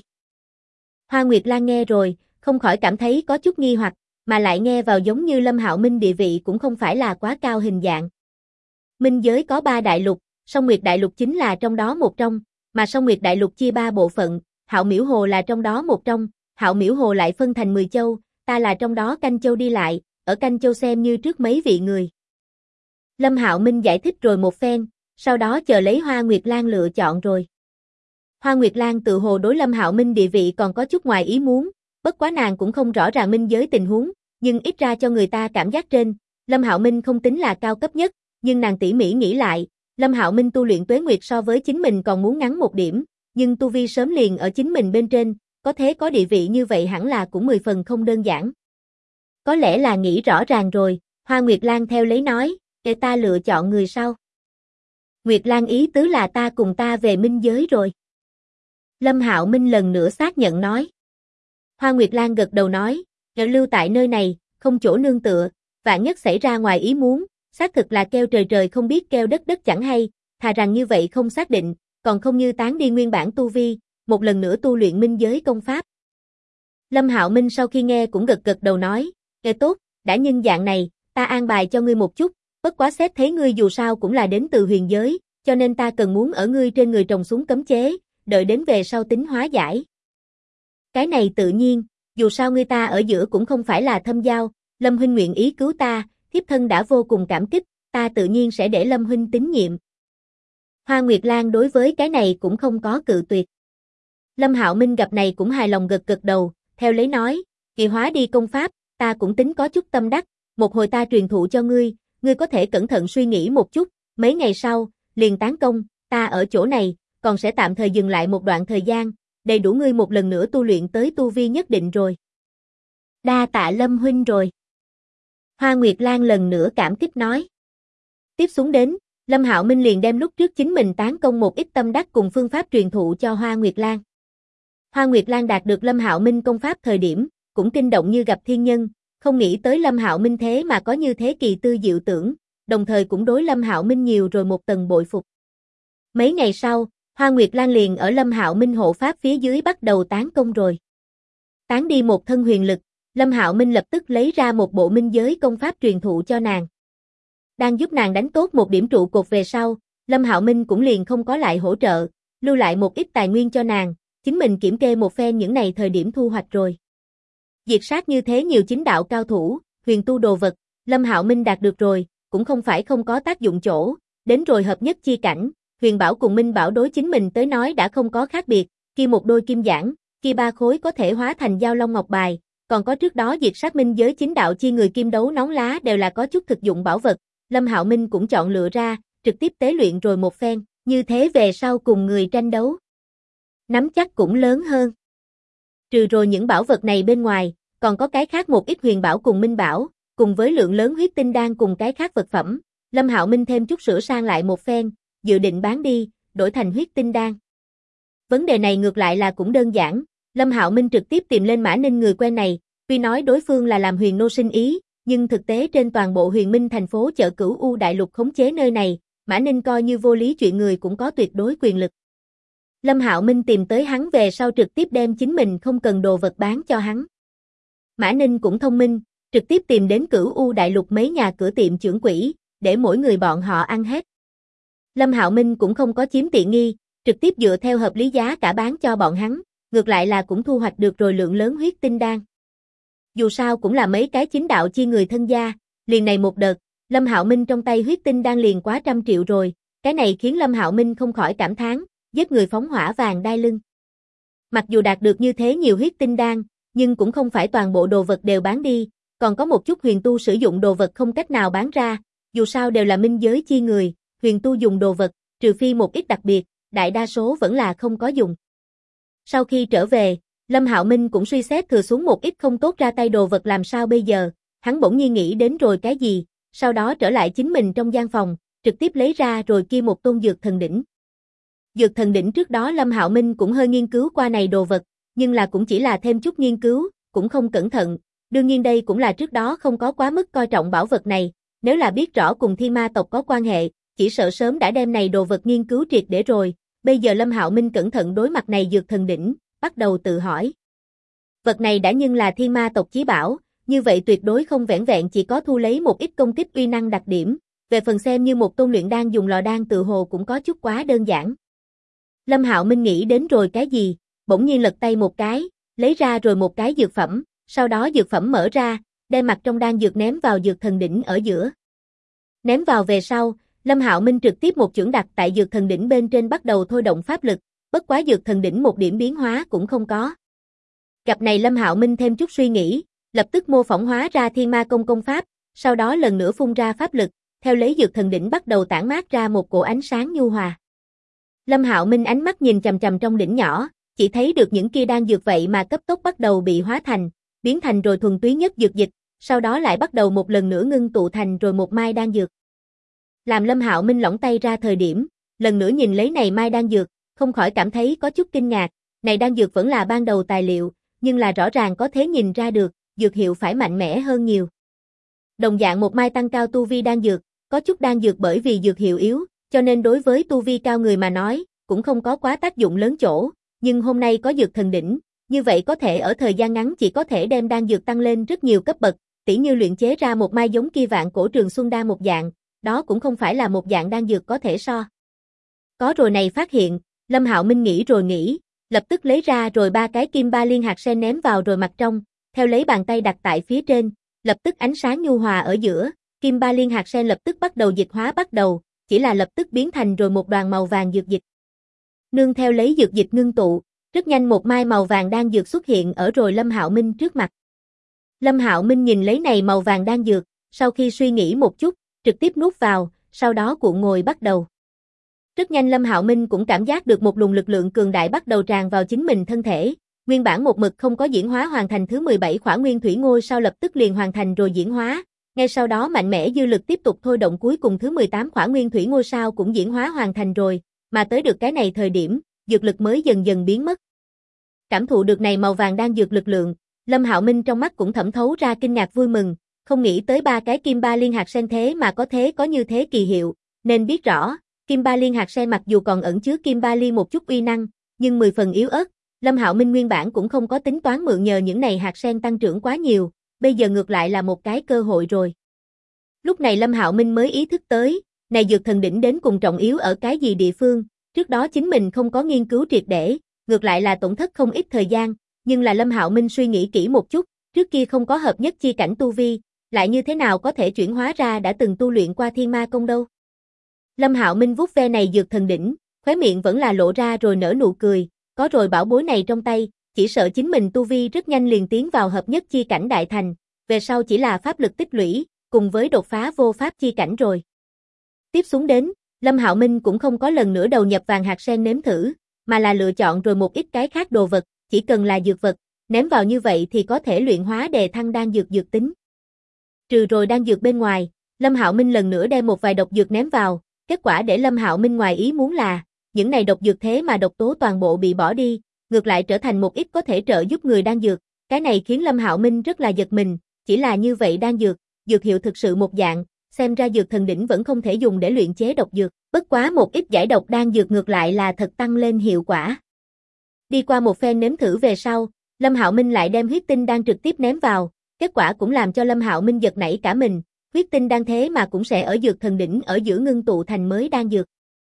S1: Hoa Nguyệt Lan nghe rồi, không khỏi cảm thấy có chút nghi hoặc, mà lại nghe vào giống như Lâm Hạo Minh địa vị cũng không phải là quá cao hình dạng. Minh giới có 3 đại lục, Song Nguyệt đại lục chính là trong đó một trong, mà Song Nguyệt đại lục chia 3 bộ phận, Hạo Miễu Hồ là trong đó một trong, Hạo Miễu Hồ lại phân thành 10 châu, ta là trong đó Canh Châu đi lại, ở Canh Châu xem như trước mấy vị người. Lâm Hạo Minh giải thích rồi một phen, sau đó chờ lấy Hoa Nguyệt Lan lựa chọn rồi. Hoa Nguyệt Lan tự hồ đối Lâm Hạo Minh địa vị còn có chút ngoài ý muốn, bất quá nàng cũng không rõ ràng minh giới tình huống, nhưng ít ra cho người ta cảm giác trên, Lâm Hạo Minh không tính là cao cấp nhất, nhưng nàng tỉ mỉ nghĩ lại, Lâm Hạo Minh tu luyện tuế nguyệt so với chính mình còn muốn ngắn một điểm, nhưng tu vi sớm liền ở chính mình bên trên, có thế có địa vị như vậy hẳn là cũng 10 phần không đơn giản. Có lẽ là nghĩ rõ ràng rồi, Hoa Nguyệt Lan theo lấy nói, để ta lựa chọn người sau. Nguyệt Lan ý tứ là ta cùng ta về minh giới rồi. Lâm Hạo Minh lần nữa xác nhận nói. Hoa Nguyệt Lan gật đầu nói, lưu tại nơi này, không chỗ nương tựa, vạn nhất xảy ra ngoài ý muốn, xác thực là kêu trời trời không biết kêu đất đất chẳng hay, thà rằng như vậy không xác định, còn không như tán đi nguyên bản tu vi, một lần nữa tu luyện minh giới công pháp. Lâm Hạo Minh sau khi nghe cũng gật gật đầu nói, nghe tốt, đã nhân dạng này, ta an bài cho ngươi một chút, bất quá xét thấy ngươi dù sao cũng là đến từ huyền giới, cho nên ta cần muốn ở ngươi trên người trồng xuống cấm chế, đợi đến về sau tính hóa giải. Cái này tự nhiên, dù sao ngươi ta ở giữa cũng không phải là thâm giao, Lâm huynh nguyện ý cứu ta, thiếp thân đã vô cùng cảm kích, ta tự nhiên sẽ để Lâm huynh tín nhiệm. Hoa Nguyệt Lan đối với cái này cũng không có cự tuyệt. Lâm Hạo Minh gặp này cũng hài lòng gật gật đầu, theo lấy nói, kỳ hóa đi công pháp, ta cũng tính có chút tâm đắc, một hồi ta truyền thụ cho ngươi có thể cẩn thận suy nghĩ một chút, mấy ngày sau, liền tán công, ta ở chỗ này, còn sẽ tạm thời dừng lại một đoạn thời gian, đầy đủ ngươi một lần nữa tu luyện tới tu vi nhất định rồi. Đa tạ Lâm huynh rồi. Hoa Nguyệt Lan lần nữa cảm kích nói. Tiếp xuống đến, Lâm Hạo Minh liền đem lúc trước chính mình tán công một ít tâm đắc cùng phương pháp truyền thụ cho Hoa Nguyệt Lan. Hoa Nguyệt Lan đạt được Lâm Hạo Minh công pháp thời điểm, cũng kinh động như gặp thiên nhân, không nghĩ tới Lâm Hạo Minh thế mà có như thế kỳ tư diệu tưởng, đồng thời cũng đối Lâm Hạo Minh nhiều rồi một tầng bội phục. Mấy ngày sau, Hoa Nguyệt Lan liền ở Lâm Hạo Minh hộ pháp phía dưới bắt đầu tán công rồi. Tán đi một thân huyền lực, Lâm Hạo Minh lập tức lấy ra một bộ minh giới công pháp truyền thụ cho nàng. Đang giúp nàng đánh tốt một điểm trụ cột về sau, Lâm Hạo Minh cũng liền không có lại hỗ trợ, lưu lại một ít tài nguyên cho nàng, chính mình kiểm kê một phen những này thời điểm thu hoạch rồi. Diệt sát như thế nhiều chính đạo cao thủ, huyền tu đồ vật, Lâm Hạo Minh đạt được rồi, cũng không phải không có tác dụng chỗ, đến rồi hợp nhất chi cảnh, huyền bảo cùng minh bảo đối chính mình tới nói đã không có khác biệt, kia một đôi kim giản, kia ba khối có thể hóa thành giao long ngọc bài, còn có trước đó diệt sát minh giới chính đạo chi người kim đấu nón lá đều là có chút thực dụng bảo vật, Lâm Hạo Minh cũng chọn lựa ra, trực tiếp tế luyện rồi một phen, như thế về sau cùng người tranh đấu. Nắm chắc cũng lớn hơn. Trừ rồi những bảo vật này bên ngoài, còn có cái khác một ít huyền bảo cùng minh bảo, cùng với lượng lớn huyết tinh đan cùng cái khác vật phẩm, Lâm Hạo Minh thêm chút sửa sang lại một phen, dự định bán đi, đổi thành huyết tinh đan. Vấn đề này ngược lại là cũng đơn giản, Lâm Hạo Minh trực tiếp tìm lên Mã Ninh người quen này, tuy nói đối phương là làm huyền nô sinh ý, nhưng thực tế trên toàn bộ huyền minh thành phố chợ Cửu U đại lục khống chế nơi này, Mã Ninh coi như vô lý chuyện người cũng có tuyệt đối quyền lực. Lâm Hạo Minh tìm tới hắn về sau trực tiếp đem chính mình không cần đồ vật bán cho hắn. Mã Ninh cũng thông minh, trực tiếp tìm đến Cửu U đại lục mấy nhà cửa tiệm trưởng quỹ, để mỗi người bọn họ ăn hết. Lâm Hạo Minh cũng không có chiếm tiện nghi, trực tiếp dựa theo hợp lý giá cả bán cho bọn hắn, ngược lại là cũng thu hoạch được rồi lượng lớn huyết tinh đan. Dù sao cũng là mấy cái chính đạo chi người thân gia, liền này một đợt, Lâm Hạo Minh trong tay huyết tinh đan liền quá 100 triệu rồi, cái này khiến Lâm Hạo Minh không khỏi cảm thán, giết người phóng hỏa vàng đai lưng. Mặc dù đạt được như thế nhiều huyết tinh đan, nhưng cũng không phải toàn bộ đồ vật đều bán đi, còn có một chút huyền tu sử dụng đồ vật không cách nào bán ra, dù sao đều là minh giới chi người, huyền tu dùng đồ vật, trừ phi một ít đặc biệt, đại đa số vẫn là không có dùng. Sau khi trở về, Lâm Hạo Minh cũng suy xét thừa xuống một ít không tốt ra tay đồ vật làm sao bây giờ, hắn bỗng nhiên nghĩ đến rồi cái gì, sau đó trở lại chính mình trong gian phòng, trực tiếp lấy ra rồi kia một tôn dược thần đỉnh. Dược thần đỉnh trước đó Lâm Hạo Minh cũng hơi nghiên cứu qua này đồ vật, nhưng là cũng chỉ là thêm chút nghiên cứu, cũng không cẩn thận, đương nhiên đây cũng là trước đó không có quá mức coi trọng bảo vật này, nếu là biết rõ cùng Thi Ma tộc có quan hệ, chỉ sợ sớm đã đem này đồ vật nghiên cứu triệt để rồi, bây giờ Lâm Hạo Minh cẩn thận đối mặt này dược thần đỉnh, bắt đầu tự hỏi. Vật này đã nhưng là Thi Ma tộc chí bảo, như vậy tuyệt đối không vẻn vẹn chỉ có thu lấy một ít công kích uy năng đặc điểm, về phần xem như một tôn luyện đan dùng lò đan tự hồ cũng có chút quá đơn giản. Lâm Hạo Minh nghĩ đến rồi cái gì, bỗng nhiên lật tay một cái, lấy ra rồi một cái dược phẩm, sau đó dược phẩm mở ra, đem mặt trong đan dược ném vào dược thần đỉnh ở giữa. Ném vào về sau, Lâm Hạo Minh trực tiếp một chưởng đặt tại dược thần đỉnh bên trên bắt đầu thôi động pháp lực, bất quá dược thần đỉnh một điểm biến hóa cũng không có. Gặp này Lâm Hạo Minh thêm chút suy nghĩ, lập tức mô phỏng hóa ra Thiên Ma công công pháp, sau đó lần nữa phun ra pháp lực, theo lấy dược thần đỉnh bắt đầu tản mát ra một cổ ánh sáng nhu hòa. Lâm Hạo Minh ánh mắt nhìn chằm chằm trong đỉnh nhỏ, chỉ thấy được những kia đan dược vậy mà cấp tốc bắt đầu bị hóa thành, biến thành rồi thuần túy nhất dược dịch, sau đó lại bắt đầu một lần nữa ngưng tụ thành rồi một mai đan dược. Làm Lâm Hạo Minh lỏng tay ra thời điểm, lần nữa nhìn lấy này mai đan dược, không khỏi cảm thấy có chút kinh ngạc, này đan dược vẫn là ban đầu tài liệu, nhưng là rõ ràng có thể nhìn ra được, dược hiệu phải mạnh mẽ hơn nhiều. Đồng dạng một mai tăng cao tu vi đan dược, có chút đan dược bởi vì dược hiệu yếu, cho nên đối với tu vi cao người mà nói, cũng không có quá tác dụng lớn chỗ, nhưng hôm nay có dược thần đỉnh, như vậy có thể ở thời gian ngắn chỉ có thể đem đan dược tăng lên rất nhiều cấp bậc, tỉ như luyện chế ra một mai giống kia vạn cổ trường xuân đan một dạng, đó cũng không phải là một dạng đan dược có thể so. Có rồi này phát hiện, Lâm Hạo Minh nghĩ rồi nghĩ, lập tức lấy ra rồi 3 cái kim ba liên hạt sen ném vào rồi mặt trong, theo lấy bàn tay đặt tại phía trên, lập tức ánh sáng nhu hòa ở giữa, kim ba liên hạt sen lập tức bắt đầu dịch hóa bắt đầu, chỉ là lập tức biến thành rồi một đoàn màu vàng dược dịch. Nương theo lấy dược dịch ngưng tụ, rất nhanh một mai màu vàng đan dược xuất hiện ở rồi Lâm Hạo Minh trước mặt. Lâm Hạo Minh nhìn lấy này màu vàng đan dược, sau khi suy nghĩ một chút, trực tiếp nuốt vào, sau đó cuộn ngồi bắt đầu. Rất nhanh Lâm Hạo Minh cũng cảm giác được một luồng lực lượng cường đại bắt đầu tràn vào chính mình thân thể, nguyên bản một mực không có diễn hóa hoàn thành thứ 17 khỏa nguyên thủy ngôi sao lập tức liền hoàn thành rồi diễn hóa, Ngay sau đó mạnh mẽ dư lực tiếp tục thôi động cuối cùng thứ 18 khỏa nguyên thủy ngôi sao cũng diễn hóa hoàn thành rồi, mà tới được cái này thời điểm, dược lực mới dần dần biến mất. Cảm thụ được này màu vàng đang dược lực lượng, Lâm Hạo Minh trong mắt cũng thẩm thấu ra kinh ngạc vui mừng, không nghĩ tới ba cái kim ba liên hạt sen thế mà có như thế kỳ hiệu, nên biết rõ, kim ba liên hạt sen mặc dù còn ẩn chứa kim ba liên một chút uy năng, nhưng 10 phần yếu ớt, Lâm Hạo Minh nguyên bản cũng không có tính toán mượn nhờ những này hạt sen tăng trưởng quá nhiều, bây giờ ngược lại là một cái cơ hội rồi. Lúc này Lâm Hạo Minh mới ý thức tới, này dược thần đỉnh đến cùng trọng yếu ở cái gì địa phương, trước đó chính mình không có nghiên cứu triệt để, ngược lại là tổn thất không ít thời gian, nhưng là Lâm Hạo Minh suy nghĩ kỹ một chút, trước kia không có hợp nhất chi cảnh tu vi, lại như thế nào có thể chuyển hóa ra đã từng tu luyện qua thiên ma công đâu. Lâm Hạo Minh vuốt ve này dược thần đỉnh, khóe miệng vẫn là lộ ra rồi nở nụ cười, có rồi bảo bối này trong tay, chỉ sợ chính mình tu vi rất nhanh liền tiến vào hợp nhất chi cảnh đại thành, về sau chỉ là pháp lực tích lũy, cùng với đột phá vô pháp chi cảnh rồi. Tiếp xuống đến, Lâm Hạo Minh cũng không có lần nữa đầu nhập vàng hạt sen nếm thử, mà là lựa chọn rồi một ít cái khác đồ vật, chỉ cần là dược vật, ném vào như vậy thì có thể luyện hóa đề thăng đan dược dược tính. Trừ rồi đan dược bên ngoài, Lâm Hạo Minh lần nữa đem một vài độc dược ném vào, kết quả để Lâm Hạo Minh ngoài ý muốn là, những này độc dược thế mà độc tố toàn bộ bị bỏ đi, ngược lại trở thành một ít có thể trợ giúp người đan dược, cái này khiến Lâm Hạo Minh rất là giật mình, chỉ là như vậy đan dược, dược hiệu thực sự một dạng, xem ra dược thần đỉnh vẫn không thể dùng để luyện chế độc dược, bất quá một ít giải độc đan dược ngược lại là thật tăng lên hiệu quả. Đi qua một phen nếm thử về sau, Lâm Hạo Minh lại đem huyết tinh đan trực tiếp ném vào, kết quả cũng làm cho Lâm Hạo Minh giật nảy cả mình, huyết tinh đan thế mà cũng sẽ ở dược thần đỉnh ở giữa ngưng tụ thành mới đan dược.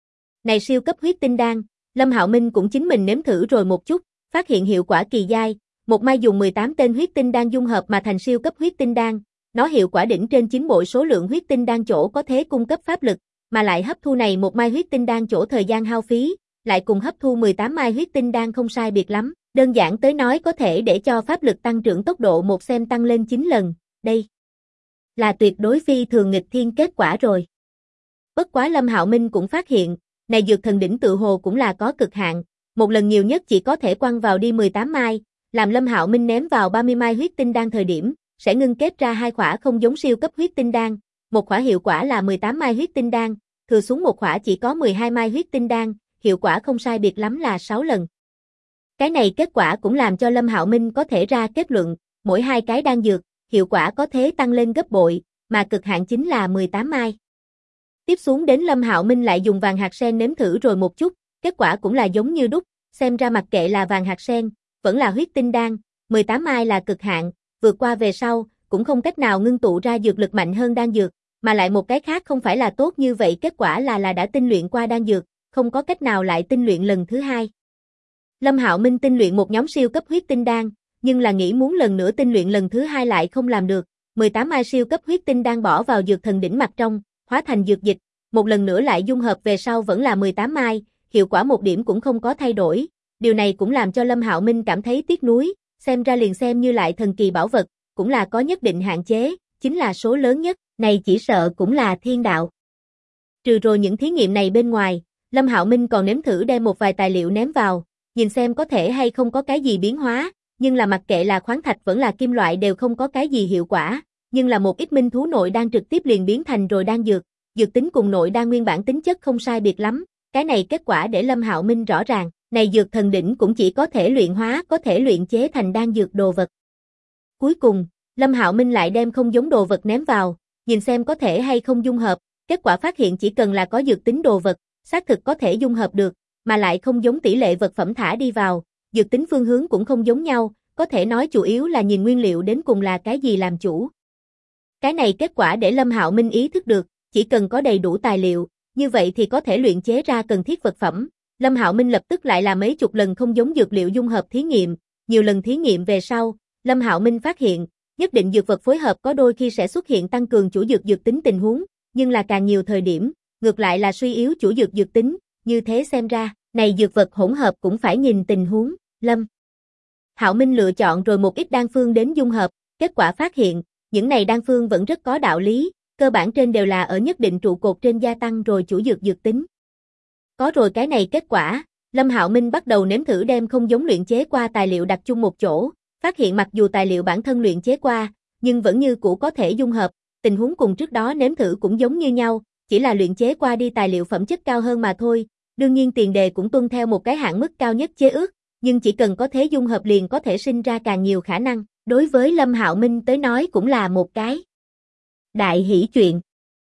S1: Này siêu cấp huyết tinh đan, Lâm Hạo Minh cũng chính mình nếm thử rồi một chút, phát hiện hiệu quả kỳ giai, một mai dùng 18 tên huyết tinh đan dung hợp mà thành siêu cấp huyết tinh đan, nó hiệu quả đỉnh trên 9 bội số lượng huyết tinh đan chỗ có thể cung cấp pháp lực, mà lại hấp thu này một mai huyết tinh đan chỗ thời gian hao phí, lại cùng hấp thu 18 mai huyết tinh đan không sai biệt lắm, đơn giản tới nói có thể để cho pháp lực tăng trưởng tốc độ một xem tăng lên 9 lần, đây là tuyệt đối phi thường nghịch thiên kết quả rồi. Bất quá Lâm Hạo Minh cũng phát hiện, này dược thần đỉnh tự hồ cũng là có cực hạn, một lần nhiều nhất chỉ có thể quăng vào đi 18 mai, làm Lâm Hạo Minh ném vào 30 mai huyết tinh đan thời điểm, sẽ ngưng kết ra hai khỏa không giống siêu cấp huyết tinh đan, một khỏa hiệu quả là 18 mai huyết tinh đan, thừa xuống một khỏa chỉ có 12 mai huyết tinh đan, hiệu quả không sai biệt lắm là 6 lần. Cái này kết quả cũng làm cho Lâm Hạo Minh có thể ra kết luận, mỗi hai cái đan dược, hiệu quả có thể tăng lên gấp bội, mà cực hạn chính là 18 mai. Tiếp xuống đến Lâm Hạo Minh lại dùng vàng hạt sen nếm thử rồi một chút, kết quả cũng là giống như đúc, xem ra mặc kệ là vàng hạt sen, vẫn là huyết tinh đan, 18 mai là cực hạn, vượt qua về sau, cũng không cách nào ngưng tụ ra dược lực mạnh hơn đan dược, mà lại một cái khác không phải là tốt như vậy, kết quả là đã tinh luyện qua đan dược, không có cách nào lại tinh luyện lần thứ hai. Lâm Hạo Minh tinh luyện một nhóm siêu cấp huyết tinh đan, nhưng là nghĩ muốn lần nữa tinh luyện lần thứ hai lại không làm được, 18 mai siêu cấp huyết tinh đan bỏ vào dược thần đỉnh mặt trong, hóa thành dược dịch, một lần nữa lại dung hợp về sau vẫn là 18 mai, hiệu quả một điểm cũng không có thay đổi, điều này cũng làm cho Lâm Hạo Minh cảm thấy tiếc nuối, xem ra liền xem như lại thần kỳ bảo vật, cũng là có nhất định hạn chế, chính là số lớn nhất, này chỉ sợ cũng là thiên đạo. Trừ rồi những thí nghiệm này bên ngoài, Lâm Hạo Minh còn nếm thử đem một vài tài liệu ném vào, nhìn xem có thể hay không có cái gì biến hóa, nhưng là mặc kệ là khoáng thạch vẫn là kim loại đều không có cái gì hiệu quả, nhưng là một ít minh thú nội đan trực tiếp liền biến thành rồi đan dược, dược tính cùng nội đan nguyên bản tính chất không sai biệt lắm, cái này kết quả để Lâm Hạo Minh rõ ràng, này dược thần đỉnh cũng chỉ có thể luyện hóa, có thể luyện chế thành đan dược đồ vật. Cuối cùng, Lâm Hạo Minh lại đem không giống đồ vật ném vào, nhìn xem có thể hay không dung hợp, kết quả phát hiện chỉ cần là có dược tính đồ vật, xác thực có thể dung hợp được, mà lại không giống tỷ lệ vật phẩm thả đi vào, dược tính phương hướng cũng không giống nhau, có thể nói chủ yếu là nhìn nguyên liệu đến cùng là cái gì làm chủ. Cái này kết quả để Lâm Hạo Minh ý thức được, chỉ cần có đầy đủ tài liệu, như vậy thì có thể luyện chế ra cần thiết vật phẩm. Lâm Hạo Minh lập tức lại làm mấy chục lần không giống dược liệu dung hợp thí nghiệm, nhiều lần thí nghiệm về sau, Lâm Hạo Minh phát hiện, nhất định dược vật phối hợp có đôi khi sẽ xuất hiện tăng cường chủ dược dược tính tình huống, nhưng là càng nhiều thời điểm, ngược lại là suy yếu chủ dược dược tính, như thế xem ra, này dược vật hỗn hợp cũng phải nhìn tình huống, Lâm Hạo Minh lựa chọn rồi một ít đan phương đến dung hợp, kết quả phát hiện, những này đan phương vẫn rất có đạo lý, cơ bản trên đều là ở nhất định trụ cột trên gia tăng rồi chủ dược dược tính. Có rồi cái này kết quả, Lâm Hạo Minh bắt đầu nếm thử đem không giống luyện chế qua tài liệu đặt chung một chỗ, phát hiện mặc dù tài liệu bản thân luyện chế qua, nhưng vẫn như cũ có thể dung hợp, tình huống cùng trước đó nếm thử cũng giống như nhau, chỉ là luyện chế qua đi tài liệu phẩm chất cao hơn mà thôi, đương nhiên tiền đề cũng tuân theo một cái hạn mức cao nhất chế ước, nhưng chỉ cần có thế dung hợp liền có thể sinh ra càng nhiều khả năng, đối với Lâm Hạo Minh tới nói cũng là một cái đại hỷ chuyện.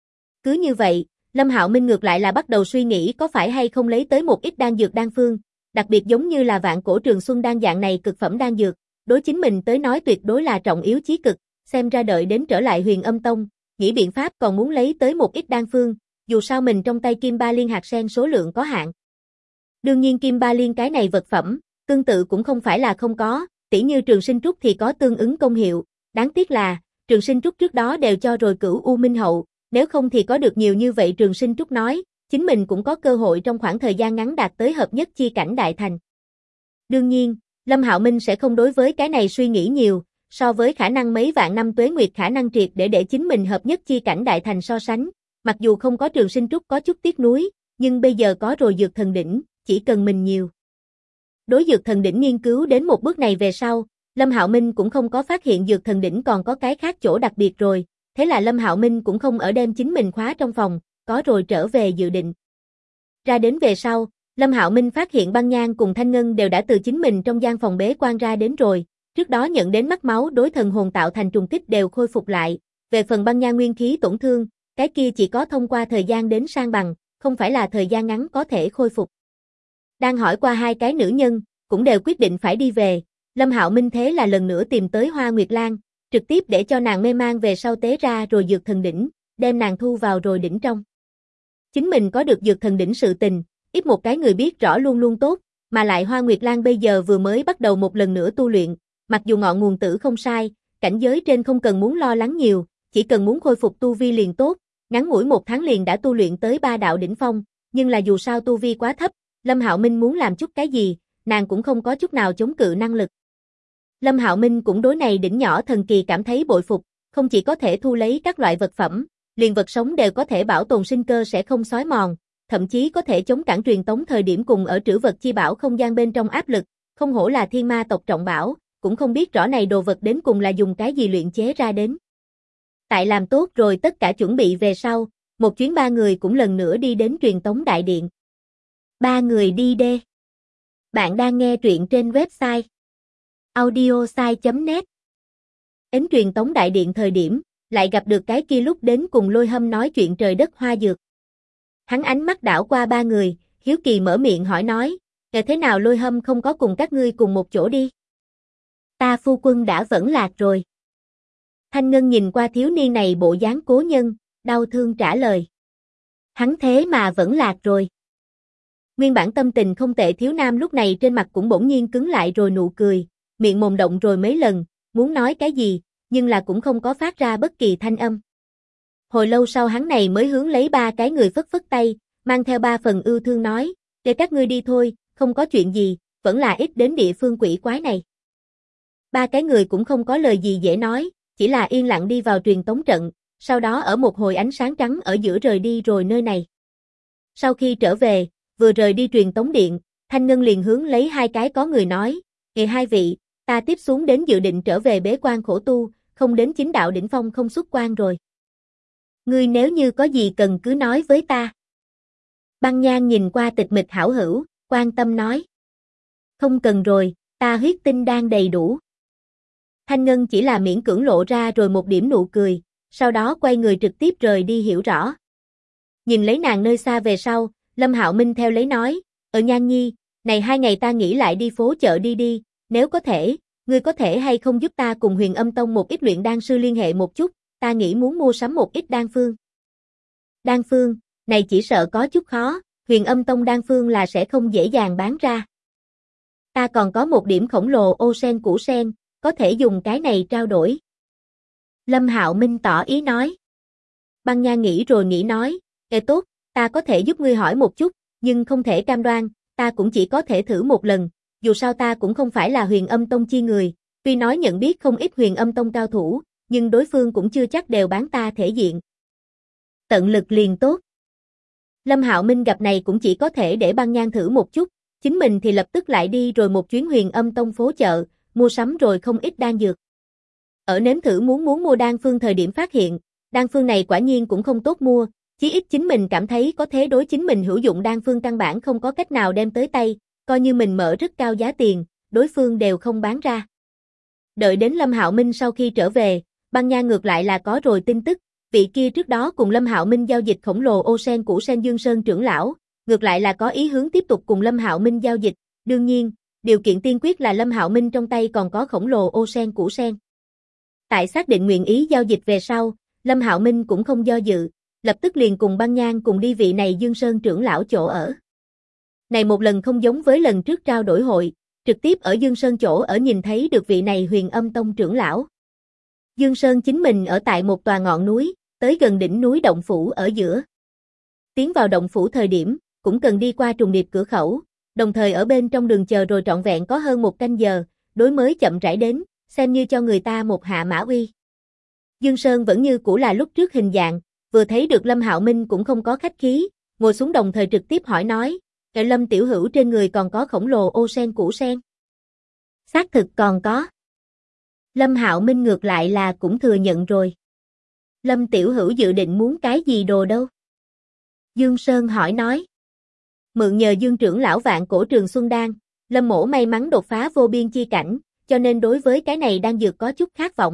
S1: Cứ như vậy, Lâm Hạo Minh ngược lại là bắt đầu suy nghĩ có phải hay không lấy tới một ít đan dược đan phương, đặc biệt giống như là Vạn Cổ Trường Xuân đan dạng này cực phẩm đan dược, đối chính mình tới nói tuyệt đối là trọng yếu chí cực, xem ra đợi đến trở lại Huyền Âm Tông, nghĩ biện pháp còn muốn lấy tới một ít đan phương, dù sao mình trong tay Kim Ba Liên hạt sen số lượng có hạn. Đương nhiên Kim Ba Liên cái này vật phẩm, tương tự cũng không phải là không có, tỉ như Trường Sinh Trúc thì có tương ứng công hiệu, đáng tiếc là, Trường Sinh Trúc trước đó đều cho rồi Cửu U Minh Hậu, nếu không thì có được nhiều như vậy Trường Sinh Trúc nói, chính mình cũng có cơ hội trong khoảng thời gian ngắn đạt tới hợp nhất chi cảnh đại thành. Đương nhiên, Lâm Hạo Minh sẽ không đối với cái này suy nghĩ nhiều, so với khả năng mấy vạn năm tuế nguyệt khả năng triệt để chính mình hợp nhất chi cảnh đại thành so sánh, mặc dù không có Trường Sinh Trúc có chút tiếc nuối, nhưng bây giờ có rồi Dược Thần Đỉnh, chỉ cần mình nhiều. Đối Dược Thần Đỉnh nghiên cứu đến một bước này về sau, Lâm Hạo Minh cũng không có phát hiện Dược Thần Đỉnh còn có cái khác chỗ đặc biệt rồi, thế là Lâm Hạo Minh cũng không ở đem chính mình khóa trong phòng, có rồi trở về dự định. Ra đến về sau, Lâm Hạo Minh phát hiện Băng Nhan cùng Thanh Ngân đều đã từ chính mình trong gian phòng bế quan ra đến rồi, trước đó nhận đến mắt máu đối thần hồn tạo thành trùng kích đều khôi phục lại, về phần Băng Nhan nguyên khí tổn thương, cái kia chỉ có thông qua thời gian đến san bằng, không phải là thời gian ngắn có thể khôi phục. Đang hỏi qua hai cái nữ nhân, cũng đều quyết định phải đi về, Lâm Hạo Minh thế là lần nữa tìm tới Hoa Nguyệt Lan, trực tiếp để cho nàng mê mang về sau tế ra rồi Dược Thần Đỉnh, đem nàng thu vào rồi đỉnh trong. Chính mình có được Dược Thần Đỉnh sự tình, ít một cái người biết rõ luôn luôn tốt, mà lại Hoa Nguyệt Lan bây giờ vừa mới bắt đầu một lần nữa tu luyện, mặc dù ngọn nguồn tử không sai, cảnh giới trên không cần muốn lo lắng nhiều, chỉ cần muốn khôi phục tu vi liền tốt, ngắn ngủi 1 tháng liền đã tu luyện tới 3 đạo đỉnh phong, nhưng là dù sao tu vi quá thấp, Lâm Hạo Minh muốn làm chút cái gì, nàng cũng không có chút nào chống cự năng lực. Lâm Hạo Minh cũng đối này đỉnh nhỏ thần kỳ cảm thấy bội phục, không chỉ có thể thu lấy các loại vật phẩm, liền vật sống đều có thể bảo tồn sinh cơ sẽ không xói mòn, thậm chí có thể chống cản truyền tống thời điểm cùng ở trữ vật chi bảo không gian bên trong áp lực, không hổ là thiên ma tộc trọng bảo, cũng không biết rõ này đồ vật đến cùng là dùng cái gì luyện chế ra đến. Tại làm tốt rồi tất cả chuẩn bị về sau, một chuyến 3 người cũng lần nữa đi đến truyền tống đại điện. 3 người đi đê. Bạn đang nghe truyện trên website audiosai.net. Đến truyền tống đại điện thời điểm, lại gặp được cái kia lúc đến cùng Lôi Hâm nói chuyện trời đất hoa dược. Hắn ánh mắt đảo qua 3 người, hiếu kỳ mở miệng hỏi nói, thế nào Lôi Hâm không có cùng các ngươi cùng một chỗ đi? Ta phu quân đã vẫn lạc rồi. Thanh Ngân nhìn qua thiếu niên này bộ dáng cố nhân, đau thương trả lời. Hắn thế mà vẫn lạc rồi. Nguyên bản tâm tình không tệ thiếu nam lúc này trên mặt cũng bỗng nhiên cứng lại rồi nụ cười, miệng mồm động rồi mấy lần, muốn nói cái gì, nhưng là cũng không có phát ra bất kỳ thanh âm. Hồi lâu sau hắn này mới hướng lấy 3 cái người phất phất tay, mang theo 3 phần ưu thương nói, để các ngươi đi thôi, không có chuyện gì, vẫn là ít đến địa phương quỷ quái này. 3 cái người cũng không có lời gì dễ nói, chỉ là yên lặng đi vào truyền tống trận, sau đó ở một hồi ánh sáng trắng ở giữa rời đi rồi nơi này. Sau khi trở về, vừa rời đi truyền tống điện, Thanh Ngân liền hướng lấy 2 cái có người nói, hai vị, ta tiếp xuống đến dự định trở về bế quan khổ tu, không đến 9 đạo đỉnh phong không xuất quan rồi. Ngươi nếu như có gì cần cứ nói với ta. Băng Nhan nhìn qua tịch mịch hảo hữu, quan tâm nói. Không cần rồi, ta huyết tinh đang đầy đủ. Thanh Ngân chỉ là miễn cưỡng lộ ra rồi một điểm nụ cười, sau đó quay người trực tiếp rời đi hiểu rõ. Nhìn lấy nàng nơi xa về sau, Lâm Hạo Minh theo lấy nói, Nhan Nhi, này 2 ngày ta nghĩ lại đi phố chợ đi, nếu có thể, ngươi có thể hay không giúp ta cùng Huyền Âm Tông một ít luyện đan sư liên hệ một chút, ta nghĩ muốn mua sắm một ít đan phương. Đan phương, này chỉ sợ có chút khó, Huyền Âm Tông đan phương là sẽ không dễ dàng bán ra. Ta còn có một điểm khổng lồ ô sen củ sen, có thể dùng cái này trao đổi. Lâm Hạo Minh tỏ ý nói. Băng Nha nghĩ rồi nghĩ nói, tốt, ta có thể giúp ngươi hỏi một chút, nhưng không thể cam đoan, ta cũng chỉ có thể thử một lần, dù sao ta cũng không phải là Huyền Âm Tông chi người, tuy nói nhận biết không ít Huyền Âm Tông cao thủ, nhưng đối phương cũng chưa chắc đều bán ta thể diện. Tận lực liền tốt. Lâm Hạo Minh gặp này cũng chỉ có thể để Băng Nhan thử một chút, chính mình thì lập tức lại đi rồi một chuyến Huyền Âm Tông phố chợ, mua sắm rồi không ít đan dược. Ở nếm thử muốn mua đan phương thời điểm phát hiện, Đan phương này quả nhiên cũng không tốt mua, chí ít chính mình cảm thấy có thế đối chính mình hữu dụng đan phương căn bản không có cách nào đem tới tay, coi như mình mở rất cao giá tiền, đối phương đều không bán ra. Đợi đến Lâm Hạo Minh sau khi trở về, Băng Nha ngược lại là có rồi tin tức, vị kia trước đó cùng Lâm Hạo Minh giao dịch khổng lồ ô sen củ sen Dương Sơn trưởng lão, ngược lại là có ý hướng tiếp tục cùng Lâm Hạo Minh giao dịch, đương nhiên, điều kiện tiên quyết là Lâm Hạo Minh trong tay còn có khổng lồ ô sen củ sen. Tại xác định nguyện ý giao dịch về sau, Lâm Hạo Minh cũng không do dự, lập tức liền cùng Băng Nhan cùng đi vị này Dương Sơn trưởng lão chỗ ở. Này một lần không giống với lần trước trao đổi hội, trực tiếp ở Dương Sơn chỗ ở nhìn thấy được vị này Huyền Âm Tông trưởng lão. Dương Sơn chính mình ở tại một tòa ngọn núi, tới gần đỉnh núi động phủ ở giữa. Tiến vào động phủ thời điểm, cũng cần đi qua trùng điệp cửa khẩu, đồng thời ở bên trong đường chờ rồi trọn vẹn có hơn 1 canh giờ, đối mới chậm rãi đến, xem như cho người ta một hạ mã uy. Dương Sơn vẫn như cũ là lúc trước hình dạng, vừa thấy được Lâm Hạo Minh cũng không có khách khí, ngồi xuống đồng thời trực tiếp hỏi nói, "Cái Lâm tiểu hữu trên người còn có khổng lồ ô sen củ sen?" Xác thực còn có. Lâm Hạo Minh ngược lại là cũng thừa nhận rồi. Lâm tiểu hữu dự định muốn cái gì đồ đâu? Dương Sơn hỏi nói. Mượn nhờ Dương trưởng lão Vạn Cổ Trường Xuân Đan, Lâm mỗ may mắn đột phá vô biên chi cảnh, cho nên đối với cái này đang dược có chút khát vọng.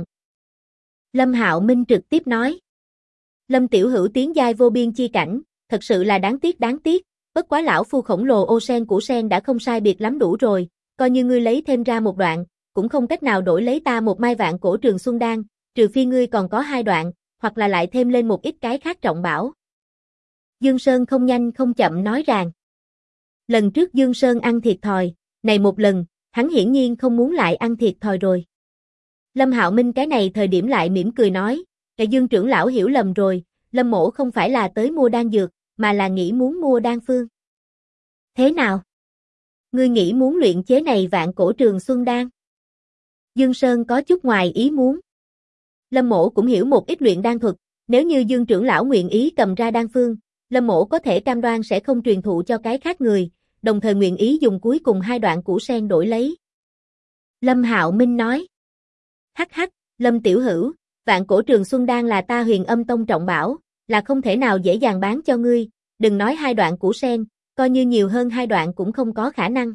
S1: Lâm Hạo Minh trực tiếp nói. Lâm tiểu hữu tiến giai vô biên chi cảnh, thật sự là đáng tiếc, bất quá lão phu khổng lồ ô sen củ sen đã không sai biệt lắm đủ rồi, coi như ngươi lấy thêm ra một đoạn, cũng không cách nào đổi lấy ta một mai Vạn Cổ Trường Xuân Đan, trừ phi ngươi còn có 2 đoạn, hoặc là lại thêm lên một ít cái khác trọng bảo. Dương Sơn không nhanh không chậm nói rằng. Lần trước Dương Sơn ăn thiệt thòi, này một lần, hắn hiển nhiên không muốn lại ăn thiệt thòi rồi. Lâm Hạo Minh cái này thời điểm lại mỉm cười nói, cái Dương trưởng lão hiểu lầm rồi, Lâm mỗ không phải là tới mua đan dược, mà là nghĩ muốn mua đan phương. Thế nào? Ngươi nghĩ muốn luyện chế này Vạn Cổ Trường Xuân Đan? Dương Sơn có chút ngoài ý muốn. Lâm mỗ cũng hiểu một ít luyện đan thuật, nếu như Dương trưởng lão nguyện ý cầm ra đan phương, Lâm mỗ có thể cam đoan sẽ không truyền thụ cho cái khác người, đồng thời nguyện ý dùng cuối cùng 2 đoạn củ sen đổi lấy. Lâm Hạo Minh nói. Hắc hắc, Lâm tiểu hữu, Vạn Cổ Trường Xuân Đan là ta Huyền Âm Tông trọng bảo, là không thể nào dễ dàng bán cho ngươi, đừng nói 2 đoạn củ sen, coi như nhiều hơn 2 đoạn cũng không có khả năng.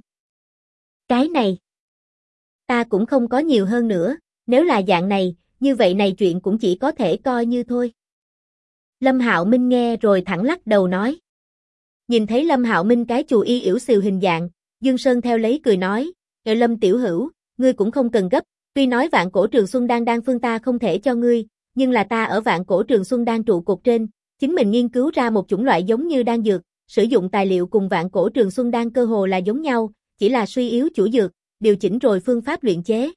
S1: Cái này, ta cũng không có nhiều hơn nữa, nếu là dạng này, như vậy này chuyện cũng chỉ có thể coi như thôi. Lâm Hạo Minh nghe rồi thẳng lắc đầu nói. Nhìn thấy Lâm Hạo Minh cái chù y yểu xìu hình dạng, Dương Sơn theo lấy cười nói, Lâm tiểu hữu, ngươi cũng không cần gấp, tuy nói Vạn Cổ Trường Xuân Đan đan phương ta không thể cho ngươi, nhưng là ta ở Vạn Cổ Trường Xuân Đan trụ cột trên, chính mình nghiên cứu ra một chủng loại giống như đan dược, sử dụng tài liệu cùng Vạn Cổ Trường Xuân Đan cơ hồ là giống nhau, chỉ là suy yếu chủ dược, điều chỉnh rồi phương pháp luyện chế.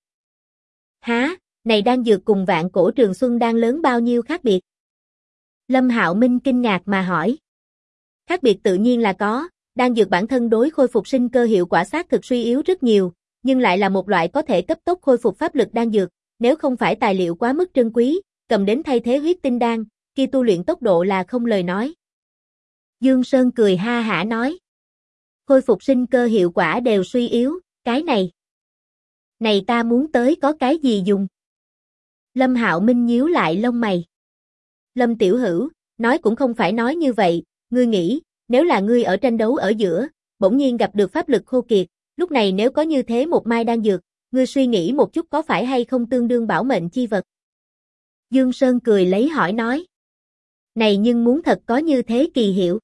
S1: Hả, này đan dược cùng Vạn Cổ Trường Xuân Đan lớn bao nhiêu khác biệt? Lâm Hạo Minh kinh ngạc mà hỏi. Khác biệt tự nhiên là có, đan dược bản thân đối khôi phục sinh cơ hiệu quả xác thực suy yếu rất nhiều, nhưng lại là một loại có thể cấp tốc khôi phục pháp lực đan dược, nếu không phải tài liệu quá mức trân quý, cầm đến thay thế huyết tinh đan, khi tu luyện tốc độ là không lời nói. Dương Sơn cười ha hả nói. Khôi phục sinh cơ hiệu quả đều suy yếu, cái này. Này ta muốn tới có cái gì dùng? Lâm Hạo Minh nhíu lại lông mày. Lâm tiểu hữu, nói cũng không phải nói như vậy, ngươi nghĩ, nếu là ngươi ở tranh đấu ở giữa, bỗng nhiên gặp được pháp lực khô kiệt, lúc này nếu có như thế một mai đan dược, ngươi suy nghĩ một chút có phải hay không tương đương bảo mệnh chi vật? Dương Sơn cười lấy hỏi nói. Này nhưng muốn thật có như thế kỳ hiệu.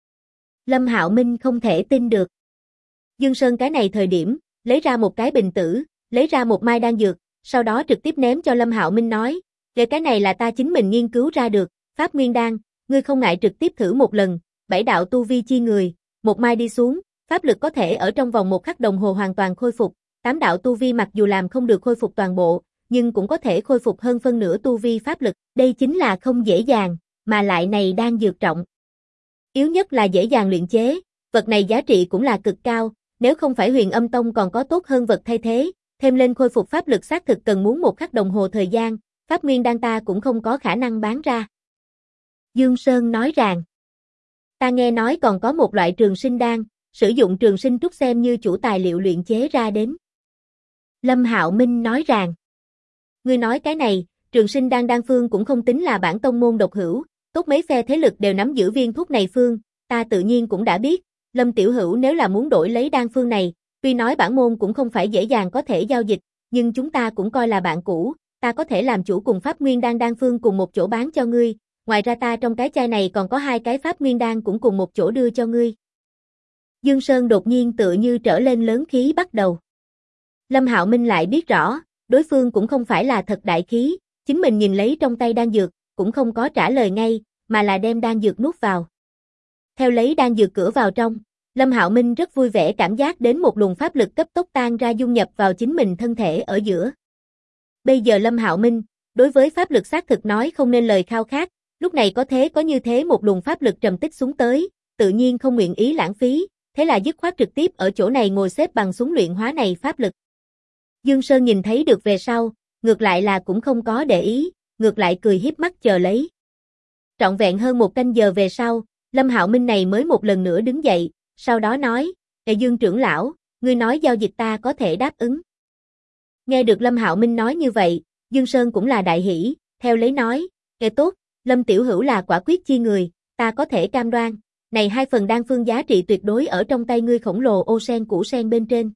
S1: Lâm Hạo Minh không thể tin được. Dương Sơn cái này thời điểm, lấy ra một cái bình tử, lấy ra một mai đan dược, sau đó trực tiếp ném cho Lâm Hạo Minh nói, cái này là ta chính mình nghiên cứu ra được, Pháp Nguyên Đan, ngươi không ngại trực tiếp thử một lần, 7 đạo tu vi chi người, một mai đi xuống, pháp lực có thể ở trong vòng 1 khắc đồng hồ hoàn toàn khôi phục, 8 đạo tu vi mặc dù làm không được khôi phục toàn bộ, nhưng cũng có thể khôi phục hơn phân nửa tu vi pháp lực, đây chính là không dễ dàng, mà lại này đang dược trọng. Yếu nhất là dễ dàng luyện chế, vật này giá trị cũng là cực cao, nếu không phải Huyền Âm Tông còn có tốt hơn vật thay thế, thêm lên khôi phục pháp lực xác thực cần muốn 1 khắc đồng hồ thời gian, Pháp Nguyên Đan ta cũng không có khả năng bán ra. Dương Sơn nói rằng, ta nghe nói còn có một loại trường sinh đan, sử dụng trường sinh trúc xem như chủ tài liệu luyện chế ra đến. Lâm Hạo Minh nói rằng, ngươi nói cái này, Trường Sinh đan phương cũng không tính là bản tông môn độc hữu, tốt mấy phe thế lực đều nắm giữ viên thuốc này phương, ta tự nhiên cũng đã biết, Lâm tiểu hữu nếu là muốn đổi lấy đan phương này, tuy nói bản môn cũng không phải dễ dàng có thể giao dịch, nhưng chúng ta cũng coi là bạn cũ, ta có thể làm chủ cùng Pháp Nguyên đan phương cùng một chỗ bán cho ngươi, ngoài ra ta trong cái chai này còn có 2 cái Pháp Nguyên đan cũng cùng một chỗ đưa cho ngươi. Dương Sơn đột nhiên tựa như trở lên lớn khí bắt đầu. Lâm Hạo Minh lại biết rõ, đối phương cũng không phải là thật đại khí, chính mình nhìn lấy trong tay đan dược, cũng không có trả lời ngay, mà là đem đan dược nuốt vào. Theo lấy đan dược cửa vào trong, Lâm Hạo Minh rất vui vẻ cảm giác đến một luồng pháp lực cấp tốc tan ra dung nhập vào chính mình thân thể ở giữa. Bây giờ Lâm Hạo Minh, đối với pháp lực xác thực nói không nên lời khao khát, lúc này có như thế một luồng pháp lực trầm tích xuống tới, tự nhiên không nguyện ý lãng phí, thế là dứt khoát trực tiếp ở chỗ này ngồi xếp bằng xuống luyện hóa này pháp lực. Dương Sơn nhìn thấy được về sau, ngược lại là cũng không có để ý, ngược lại cười hiếp mắt chờ lấy. Trọn vẹn hơn 1 canh giờ về sau, Lâm Hạo Minh này mới một lần nữa đứng dậy, sau đó nói, Dương trưởng lão, ngươi nói giao dịch ta có thể đáp ứng. Nghe được Lâm Hạo Minh nói như vậy, Dương Sơn cũng là đại hỉ, theo lấy nói, tốt, Lâm tiểu hữu là quả quyết chi người, ta có thể cam đoan, này 2 phần đan phương giá trị tuyệt đối ở trong tay ngươi khổng lồ ô sen củ sen bên trên.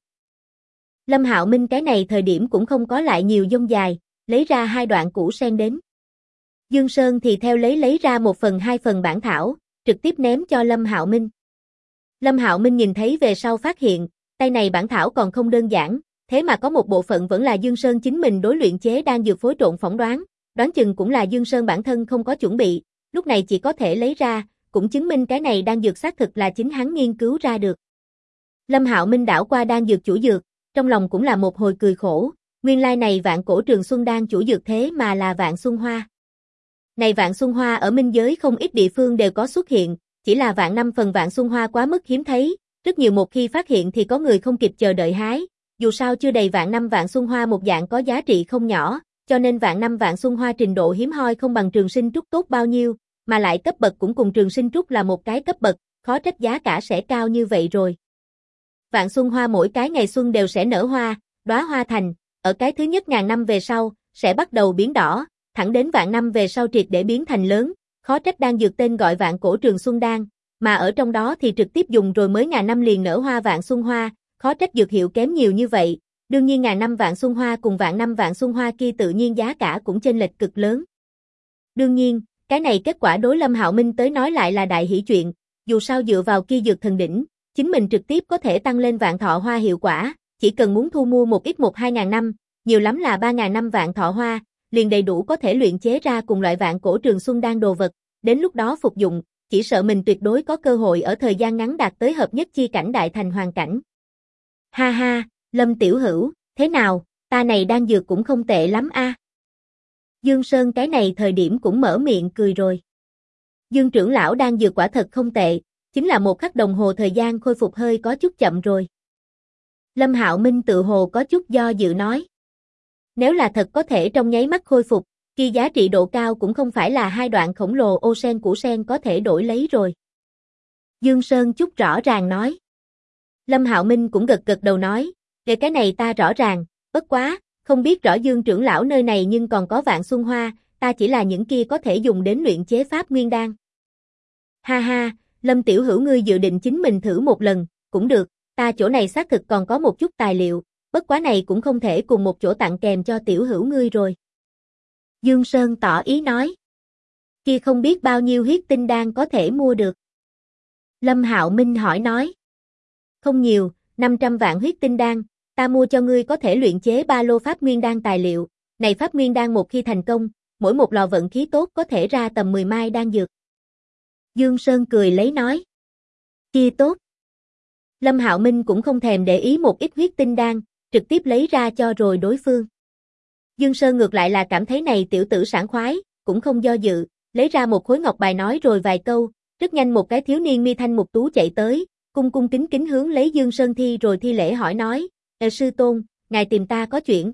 S1: Lâm Hạo Minh cái này thời điểm cũng không có lại nhiều dông dài, lấy ra 2 đoạn củ sen đến. Dương Sơn thì theo lấy ra 1/2 phần bản thảo, trực tiếp ném cho Lâm Hạo Minh. Lâm Hạo Minh nhìn thấy về sau phát hiện, tay này bản thảo còn không đơn giản, thế mà có một bộ phận vẫn là Dương Sơn chính mình đối luyện chế đan dược phối trộn phỏng đoán chừng cũng là Dương Sơn bản thân không có chuẩn bị, lúc này chỉ có thể lấy ra, cũng chứng minh cái này đan dược xác thực là chính hắn nghiên cứu ra được. Lâm Hạo Minh đảo qua đan dược chủ dược, trong lòng cũng là một hồi cười khổ, nguyên lai này Vạn Cổ Trường Xuân đan chủ dược thế mà là Vạn Xuân Hoa. Này Vạn Xuân Hoa ở minh giới không ít địa phương đều có xuất hiện, chỉ là vạn năm phần Vạn Xuân Hoa quá mức hiếm thấy, rất nhiều một khi phát hiện thì có người không kịp chờ đợi hái, dù sao chưa đầy vạn năm Vạn Xuân Hoa một dạng có giá trị không nhỏ, cho nên vạn năm Vạn Xuân Hoa trình độ hiếm hoi không bằng Trường Sinh Trúc tốt bao nhiêu, mà lại cấp bậc cũng cùng Trường Sinh Trúc là một cái cấp bậc, khó trách giá cả sẽ cao như vậy rồi. Vạn Xuân Hoa mỗi cái ngày xuân đều sẽ nở hoa, đóa hoa thành, ở cái thứ nhất 1000 năm về sau, sẽ bắt đầu biến đỏ, thẳng đến vạn năm về sau triệt để biến thành lớn, khó trách đan dược tên gọi Vạn Cổ Trường Xuân đan, mà ở trong đó thì trực tiếp dùng rồi mới 1000 năm liền nở hoa Vạn Xuân Hoa, khó trách dược hiệu kém nhiều như vậy, đương nhiên 1000 năm Vạn Xuân Hoa cùng vạn năm Vạn Xuân Hoa kia tự nhiên giá cả cũng chênh lệch cực lớn. Đương nhiên, cái này kết quả đối Lâm Hạo Minh tới nói lại là đại hỷ chuyện, dù sao dựa vào kia dược thần đỉnh, chính mình trực tiếp có thể tăng lên vạn thọ hoa hiệu quả, chỉ cần muốn thu mua một ít 1-2000 năm, nhiều lắm là 3000 năm vạn thọ hoa, liền đầy đủ có thể luyện chế ra cùng loại Vạn Cổ Trường Xuân đan đồ vật, đến lúc đó phục dụng, chỉ sợ mình tuyệt đối có cơ hội ở thời gian ngắn đạt tới hợp nhất chi cảnh đại thành hoàn cảnh. Ha ha, Lâm tiểu hữu, thế nào, ta này đan dược cũng không tệ lắm a. Dương Sơn cái này thời điểm cũng mở miệng cười rồi. Dương trưởng lão đan dược quả thật không tệ, chính là 1 khắc đồng hồ thời gian khôi phục hơi có chút chậm rồi. Lâm Hạo Minh tự hồ có chút do dự nói. Nếu là thật có thể trong nháy mắt khôi phục, kia giá trị độ cao cũng không phải là 2 đoạn khổng lồ ô sen củ sen có thể đổi lấy rồi. Dương Sơn chút rõ ràng nói. Lâm Hạo Minh cũng gật gật đầu nói, về cái này ta rõ ràng, bất quá, không biết rõ Dương trưởng lão nơi này nhưng còn có Vạn Xuân Hoa, ta chỉ là những kia có thể dùng đến luyện chế pháp nguyên đan. Ha ha, Lâm tiểu hữu ngươi dự định chính mình thử một lần, cũng được, ta chỗ này xác thực còn có một chút tài liệu, bất quá này cũng không thể cùng một chỗ tặng kèm cho tiểu hữu ngươi rồi. Dương Sơn tỏ ý nói. Kia không biết bao nhiêu huyết tinh đan có thể mua được. Lâm Hạo Minh hỏi nói. Không nhiều, 500 vạn huyết tinh đan, ta mua cho ngươi có thể luyện chế 3 lô pháp nguyên đan tài liệu, này pháp nguyên đan một khi thành công, mỗi một lò vận khí tốt có thể ra tầm 10 mai đan dược. Dương Sơn cười lấy nói. Kia tốt. Lâm Hạo Minh cũng không thèm để ý một ít huyết tinh đan, trực tiếp lấy ra cho rồi đối phương. Dương Sơn ngược lại là cảm thấy này tiểu tử sảng khoái, cũng không do dự, lấy ra một khối ngọc bài nói rồi vài câu, rất nhanh một cái thiếu niên mi thanh mục tú chạy tới, cung cung kính kính hướng lấy Dương Sơn thi lễ hỏi nói, sư tôn, ngài tìm ta có chuyện.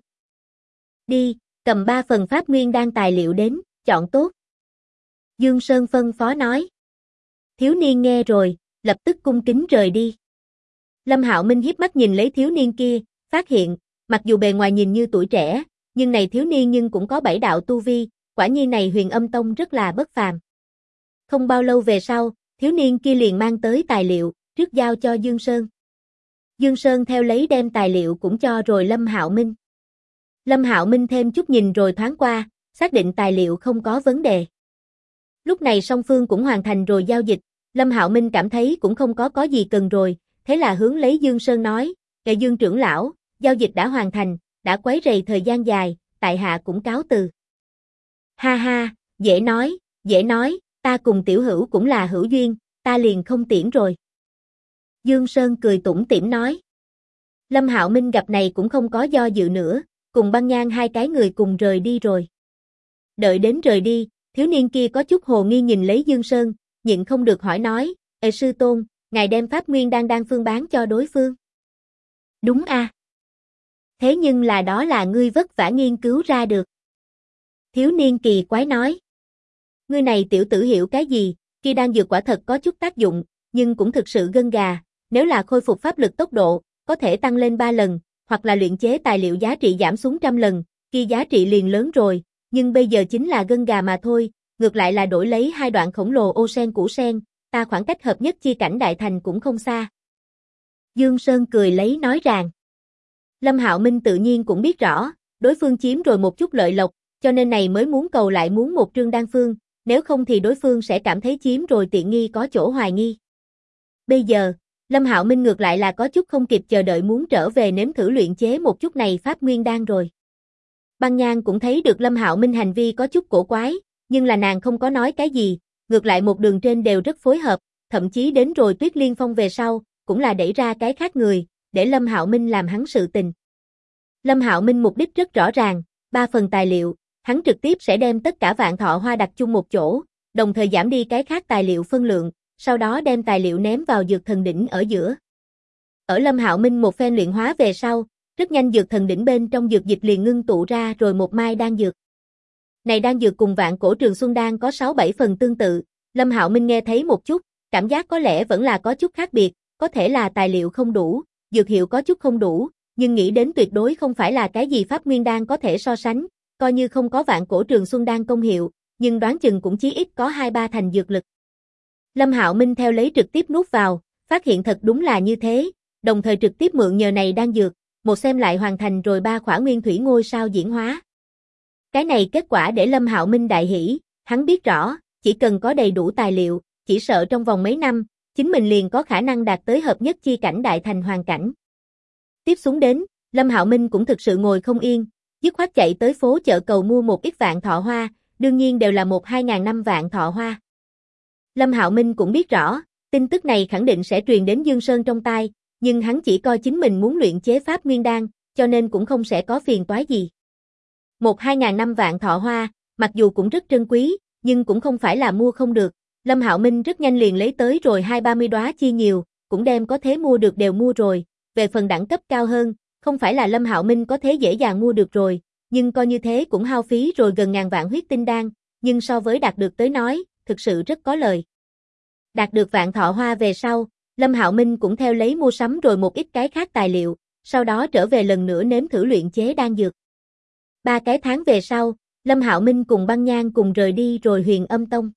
S1: Đi, cầm 3 phần pháp nguyên đan tài liệu đến, chọn tốt. Dương Sơn phân phó nói. Thiếu niên nghe rồi, lập tức cung kính rời đi. Lâm Hạo Minh hiếp mắt nhìn lấy thiếu niên kia, phát hiện, mặc dù bề ngoài nhìn như tuổi trẻ, nhưng này thiếu niên nhưng cũng có 7 đạo tu vi, quả nhiên này Huyền Âm Tông rất là bất phàm. Không bao lâu về sau, thiếu niên kia liền mang tới tài liệu, trước giao cho Dương Sơn. Dương Sơn theo lấy đem tài liệu cũng cho rồi Lâm Hạo Minh. Lâm Hạo Minh thêm chút nhìn rồi thoáng qua, xác định tài liệu không có vấn đề. Lúc này song phương cũng hoàn thành rồi giao dịch, Lâm Hạo Minh cảm thấy cũng không có gì cần rồi, thế là hướng lấy Dương Sơn nói, Dương trưởng lão, giao dịch đã hoàn thành, đã quấy rầy thời gian dài, tại hạ cũng cáo từ. Ha ha, dễ nói, ta cùng tiểu hữu cũng là hữu duyên, ta liền không tiễn rồi. Dương Sơn cười tủm tỉm nói. Lâm Hạo Minh gặp này cũng không có do dự nữa, cùng Băng Nhan hai cái người cùng rời đi rồi. Đợi đến rời đi, thiếu niên kia có chút hồ nghi nhìn lấy Dương Sơn, nhịn không được hỏi nói, sư tôn, ngài đem Pháp Nguyên đan phương bán cho đối phương. Đúng a. Thế nhưng là đó là ngươi vất vả nghiên cứu ra được. Thiếu niên kỳ quái nói. Ngươi này tiểu tử hiểu cái gì, kia đan dược quả thật có chút tác dụng, nhưng cũng thực sự gân gà, nếu là khôi phục pháp lực tốc độ, có thể tăng lên 3 lần, hoặc là luyện chế tài liệu giá trị giảm xuống 100 lần, kia giá trị liền lớn rồi, nhưng bây giờ chính là gân gà mà thôi, ngược lại là đổi lấy 2 đoạn khổng lồ ô sen củ sen, ta khoảng cách hợp nhất chi cảnh đại thành cũng không xa. Dương Sơn cười lấy nói rằng. Lâm Hạo Minh tự nhiên cũng biết rõ, đối phương chiếm rồi một chút lợi lộc, cho nên này mới muốn cầu lại muốn một trương đan phương, nếu không thì đối phương sẽ cảm thấy chiếm rồi tiện nghi có chỗ hoài nghi. Bây giờ, Lâm Hạo Minh ngược lại là có chút không kịp chờ đợi muốn trở về nếm thử luyện chế một chút này Pháp Nguyên đan rồi. Băng Nhan cũng thấy được Lâm Hạo Minh hành vi có chút cổ quái, nhưng là nàng không có nói cái gì, ngược lại một đường trên đều rất phối hợp, thậm chí đến rồi Tuyết Liên Phong về sau, cũng là đẩy ra cái khác người, để Lâm Hạo Minh làm hắn sự tình. Lâm Hạo Minh mục đích rất rõ ràng, 3 phần tài liệu, hắn trực tiếp sẽ đem tất cả vạn thọ hoa đặt chung một chỗ, đồng thời giảm đi cái khác tài liệu phân lượng, sau đó đem tài liệu ném vào dược thần đỉnh ở giữa. Ở Lâm Hạo Minh một phen luyện hóa về sau, rất nhanh dược thần đỉnh bên trong dược dịch liền ngưng tụ ra rồi một mai đan dược. Này đan dược cùng Vạn Cổ Trường Xuân đan có 6-7 phần tương tự, Lâm Hạo Minh nghe thấy một chút, cảm giác có lẽ vẫn là có chút khác biệt, có thể là tài liệu không đủ, dược hiệu có chút không đủ, nhưng nghĩ đến tuyệt đối không phải là cái gì Pháp Nguyên đan có thể so sánh, coi như không có Vạn Cổ Trường Xuân đan công hiệu, nhưng đoán chừng cũng chí ít có 2-3 thành dược lực. Lâm Hạo Minh theo lấy trực tiếp nuốt vào, phát hiện thật đúng là như thế, đồng thời trực tiếp mượn nhờ này đan dược, một xem lại hoàn thành rồi 3 khỏa nguyên thủy ngôi sao diễn hóa. Cái này kết quả để Lâm Hạo Minh đại hỉ, hắn biết rõ, chỉ cần có đầy đủ tài liệu, chỉ sợ trong vòng mấy năm, chính mình liền có khả năng đạt tới hợp nhất chi cảnh đại thành hoàn cảnh. Tiếp xuống đến, Lâm Hạo Minh cũng thực sự ngồi không yên, dứt khoát chạy tới phố chợ cầu mua một ít vạn thọ hoa, đương nhiên đều là 1-2 ngàn năm vạn thọ hoa. Lâm Hạo Minh cũng biết rõ, tin tức này khẳng định sẽ truyền đến Dương Sơn trong tai, nhưng hắn chỉ coi chính mình muốn luyện chế Pháp Nguyên đan, cho nên cũng không sẽ có phiền toái gì. 1-2 ngàn năm vạn thọ hoa, mặc dù cũng rất trân quý, nhưng cũng không phải là mua không được. Lâm Hạo Minh rất nhanh liền lấy tới rồi 20-30 đóa chia nhiều, cũng đem có thể mua được đều mua rồi. Về phần đẳng cấp cao hơn, không phải là Lâm Hạo Minh có thể dễ dàng mua được rồi, nhưng coi như thế cũng hao phí rồi gần ngàn vạn huyết tinh đan, nhưng so với đạt được tới nói, thực sự rất có lời. Đạt được vạn thọ hoa về sau, Lâm Hạo Minh cũng theo lấy mua sắm rồi một ít cái khác tài liệu, sau đó trở về lần nữa nếm thử luyện chế đan dược. 3 cái tháng về sau, Lâm Hạo Minh cùng Băng Nhan cùng rời đi rồi Huyền Âm Tông.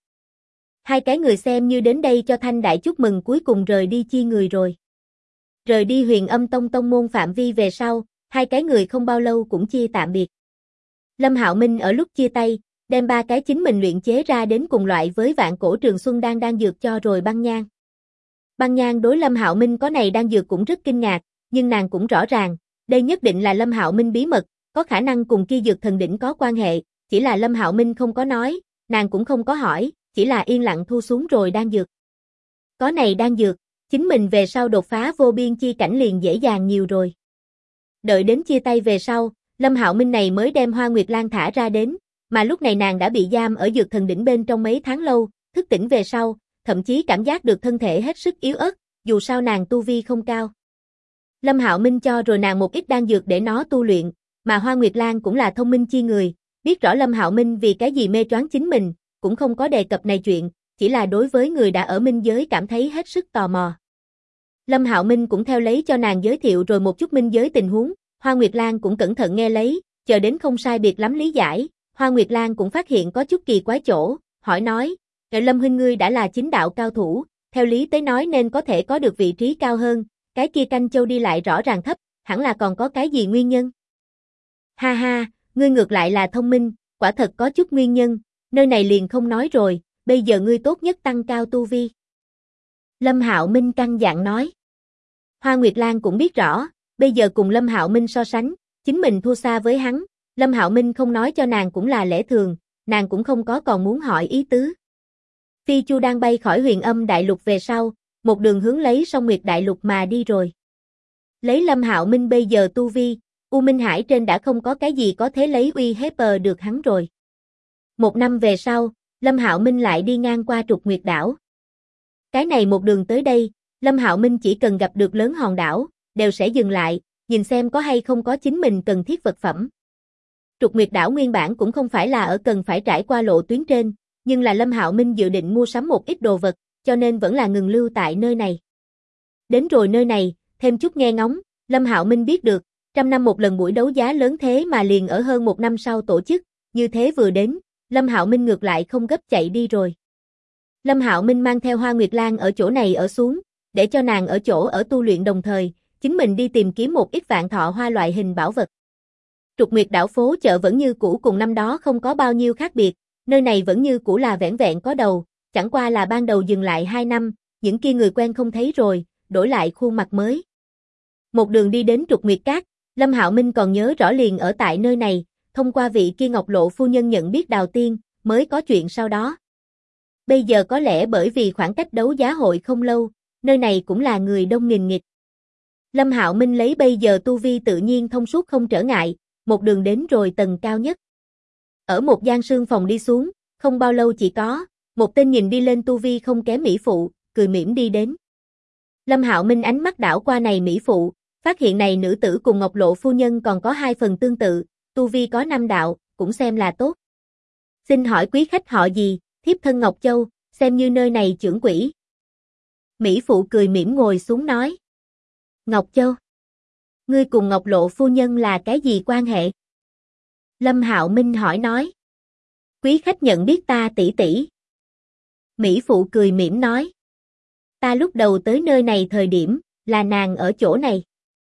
S1: 2 cái người xem như đến đây cho Thanh Đại chúc mừng cuối cùng rời đi chia người rồi. Rời đi Huyền Âm Tông tông môn phạm vi về sau, 2 cái người không bao lâu cũng chia tạm biệt. Lâm Hạo Minh ở lúc chia tay, đem 3 cái chính mình luyện chế ra đến cùng loại với Vạn Cổ Trường Xuân đan dược cho rồi Băng Nhan. Băng Nhan đối Lâm Hạo Minh có này đan dược cũng rất kinh ngạc, nhưng nàng cũng rõ ràng, đây nhất định là Lâm Hạo Minh bí mật, có khả năng cùng kia dược thần đỉnh có quan hệ, chỉ là Lâm Hạo Minh không có nói, nàng cũng không có hỏi, chỉ là yên lặng thu xuống rồi đan dược. Có này đan dược, chính mình về sau đột phá vô biên chi cảnh liền dễ dàng nhiều rồi. Đợi đến chia tay về sau, Lâm Hạo Minh này mới đem Hoa Nguyệt Lan thả ra đến, mà lúc này nàng đã bị giam ở dược thần đỉnh bên trong mấy tháng lâu, thức tỉnh về sau, thậm chí cảm giác được thân thể hết sức yếu ớt, dù sao nàng tu vi không cao. Lâm Hạo Minh cho rồi nàng một ít đan dược để nó tu luyện, mà Hoa Nguyệt Lan cũng là thông minh chi người, biết rõ Lâm Hạo Minh vì cái gì mê choáng chính mình, cũng không có đề cập này chuyện, chỉ là đối với người đã ở minh giới cảm thấy hết sức tò mò. Lâm Hạo Minh cũng theo lấy cho nàng giới thiệu rồi một chút minh giới tình huống, Hoa Nguyệt Lan cũng cẩn thận nghe lấy, chờ đến không sai biệt lắm lý giải, Hoa Nguyệt Lan cũng phát hiện có chút kỳ quái chỗ, hỏi nói, Lâm huynh ngươi đã là chính đạo cao thủ, theo lý tới nói nên có thể có được vị trí cao hơn, cái kia Canh Châu đi lại rõ ràng thấp, hẳn là còn có cái gì nguyên nhân? Ha ha, ngươi ngược lại là thông minh, quả thật có chút nguyên nhân, nơi này liền không nói rồi, bây giờ ngươi tốt nhất tăng cao tu vi. Lâm Hạo Minh căn dặn nói. Hoa Nguyệt Lan cũng biết rõ, bây giờ cùng Lâm Hạo Minh so sánh, chính mình thua xa với hắn, Lâm Hạo Minh không nói cho nàng cũng là lẽ thường, nàng cũng không có còn muốn hỏi ý tứ. Phi Chu đang bay khỏi Huyền Âm Đại Lục về sau, một đường hướng lấy Song Nguyệt Đại Lục mà đi rồi. Lấy Lâm Hạo Minh bây giờ tu vi, U Minh Hải trên đã không có cái gì có thể lấy uy hiếp được hắn rồi. Một năm về sau, Lâm Hạo Minh lại đi ngang qua Trục Nguyệt Đảo. Cái này một đường tới đây, Lâm Hạo Minh chỉ cần gặp được lớn hòn đảo, đều sẽ dừng lại, nhìn xem có hay không có chính mình cần thiết vật phẩm. Trục Nguyệt Đảo nguyên bản cũng không phải là ở cần phải trải qua lộ tuyến trên, nhưng là Lâm Hạo Minh dự định mua sắm một ít đồ vật, cho nên vẫn là ngừng lưu tại nơi này. Đến rồi nơi này, thêm chút nghe ngóng, Lâm Hạo Minh biết được, 100 năm một lần buổi đấu giá lớn thế mà liền ở hơn một năm sau tổ chức, như thế vừa đến, Lâm Hạo Minh ngược lại không gấp chạy đi rồi. Lâm Hạo Minh mang theo Hoa Nguyệt Lan ở chỗ này ở xuống, để cho nàng ở chỗ ở tu luyện đồng thời, chính mình đi tìm kiếm một ít vạn thọ hoa loại hình bảo vật. Trục Nguyệt Đảo phố chợ vẫn như cũ cùng năm đó không có bao nhiêu khác biệt, nơi này vẫn như cũ là vẻn vẹn có đầu, chẳng qua là ban đầu dừng lại 2 năm, những kia người quen không thấy rồi, đổi lại khuôn mặt mới. Một đường đi đến Trục Nguyệt Cát, Lâm Hạo Minh còn nhớ rõ liền ở tại nơi này, thông qua vị kia Ngọc Lộ phu nhân nhận biết Đào Tiên, mới có chuyện sau đó. Bây giờ có lẽ bởi vì khoảng cách đấu giá hội không lâu, nơi này cũng là người đông nghìn nghịt. Lâm Hạo Minh lấy bây giờ tu vi tự nhiên thông suốt không trở ngại, một đường đến rồi tầng cao nhất. Ở một gian sương phòng đi xuống, không bao lâu chỉ có một tên nhìn đi lên tu vi không kém mỹ phụ, cười mỉm đi đến. Lâm Hạo Minh ánh mắt đảo qua này mỹ phụ, phát hiện này nữ tử cùng Ngọc Lộ phu nhân còn có 2 phần tương tự, tu vi có 5 đạo, cũng xem là tốt. Xin hỏi quý khách họ gì, thiếp thân Ngọc Châu, xem như nơi này trưởng quỹ. Mỹ phụ cười mỉm ngồi xuống nói. Ngọc Châu, ngươi cùng Ngọc Lộ phu nhân là cái gì quan hệ? Lâm Hạo Minh hỏi nói. Quý khách nhận biết ta tỷ tỷ. Mỹ phụ cười mỉm nói. Ta lúc đầu tới nơi này thời điểm, là nàng ở chỗ này.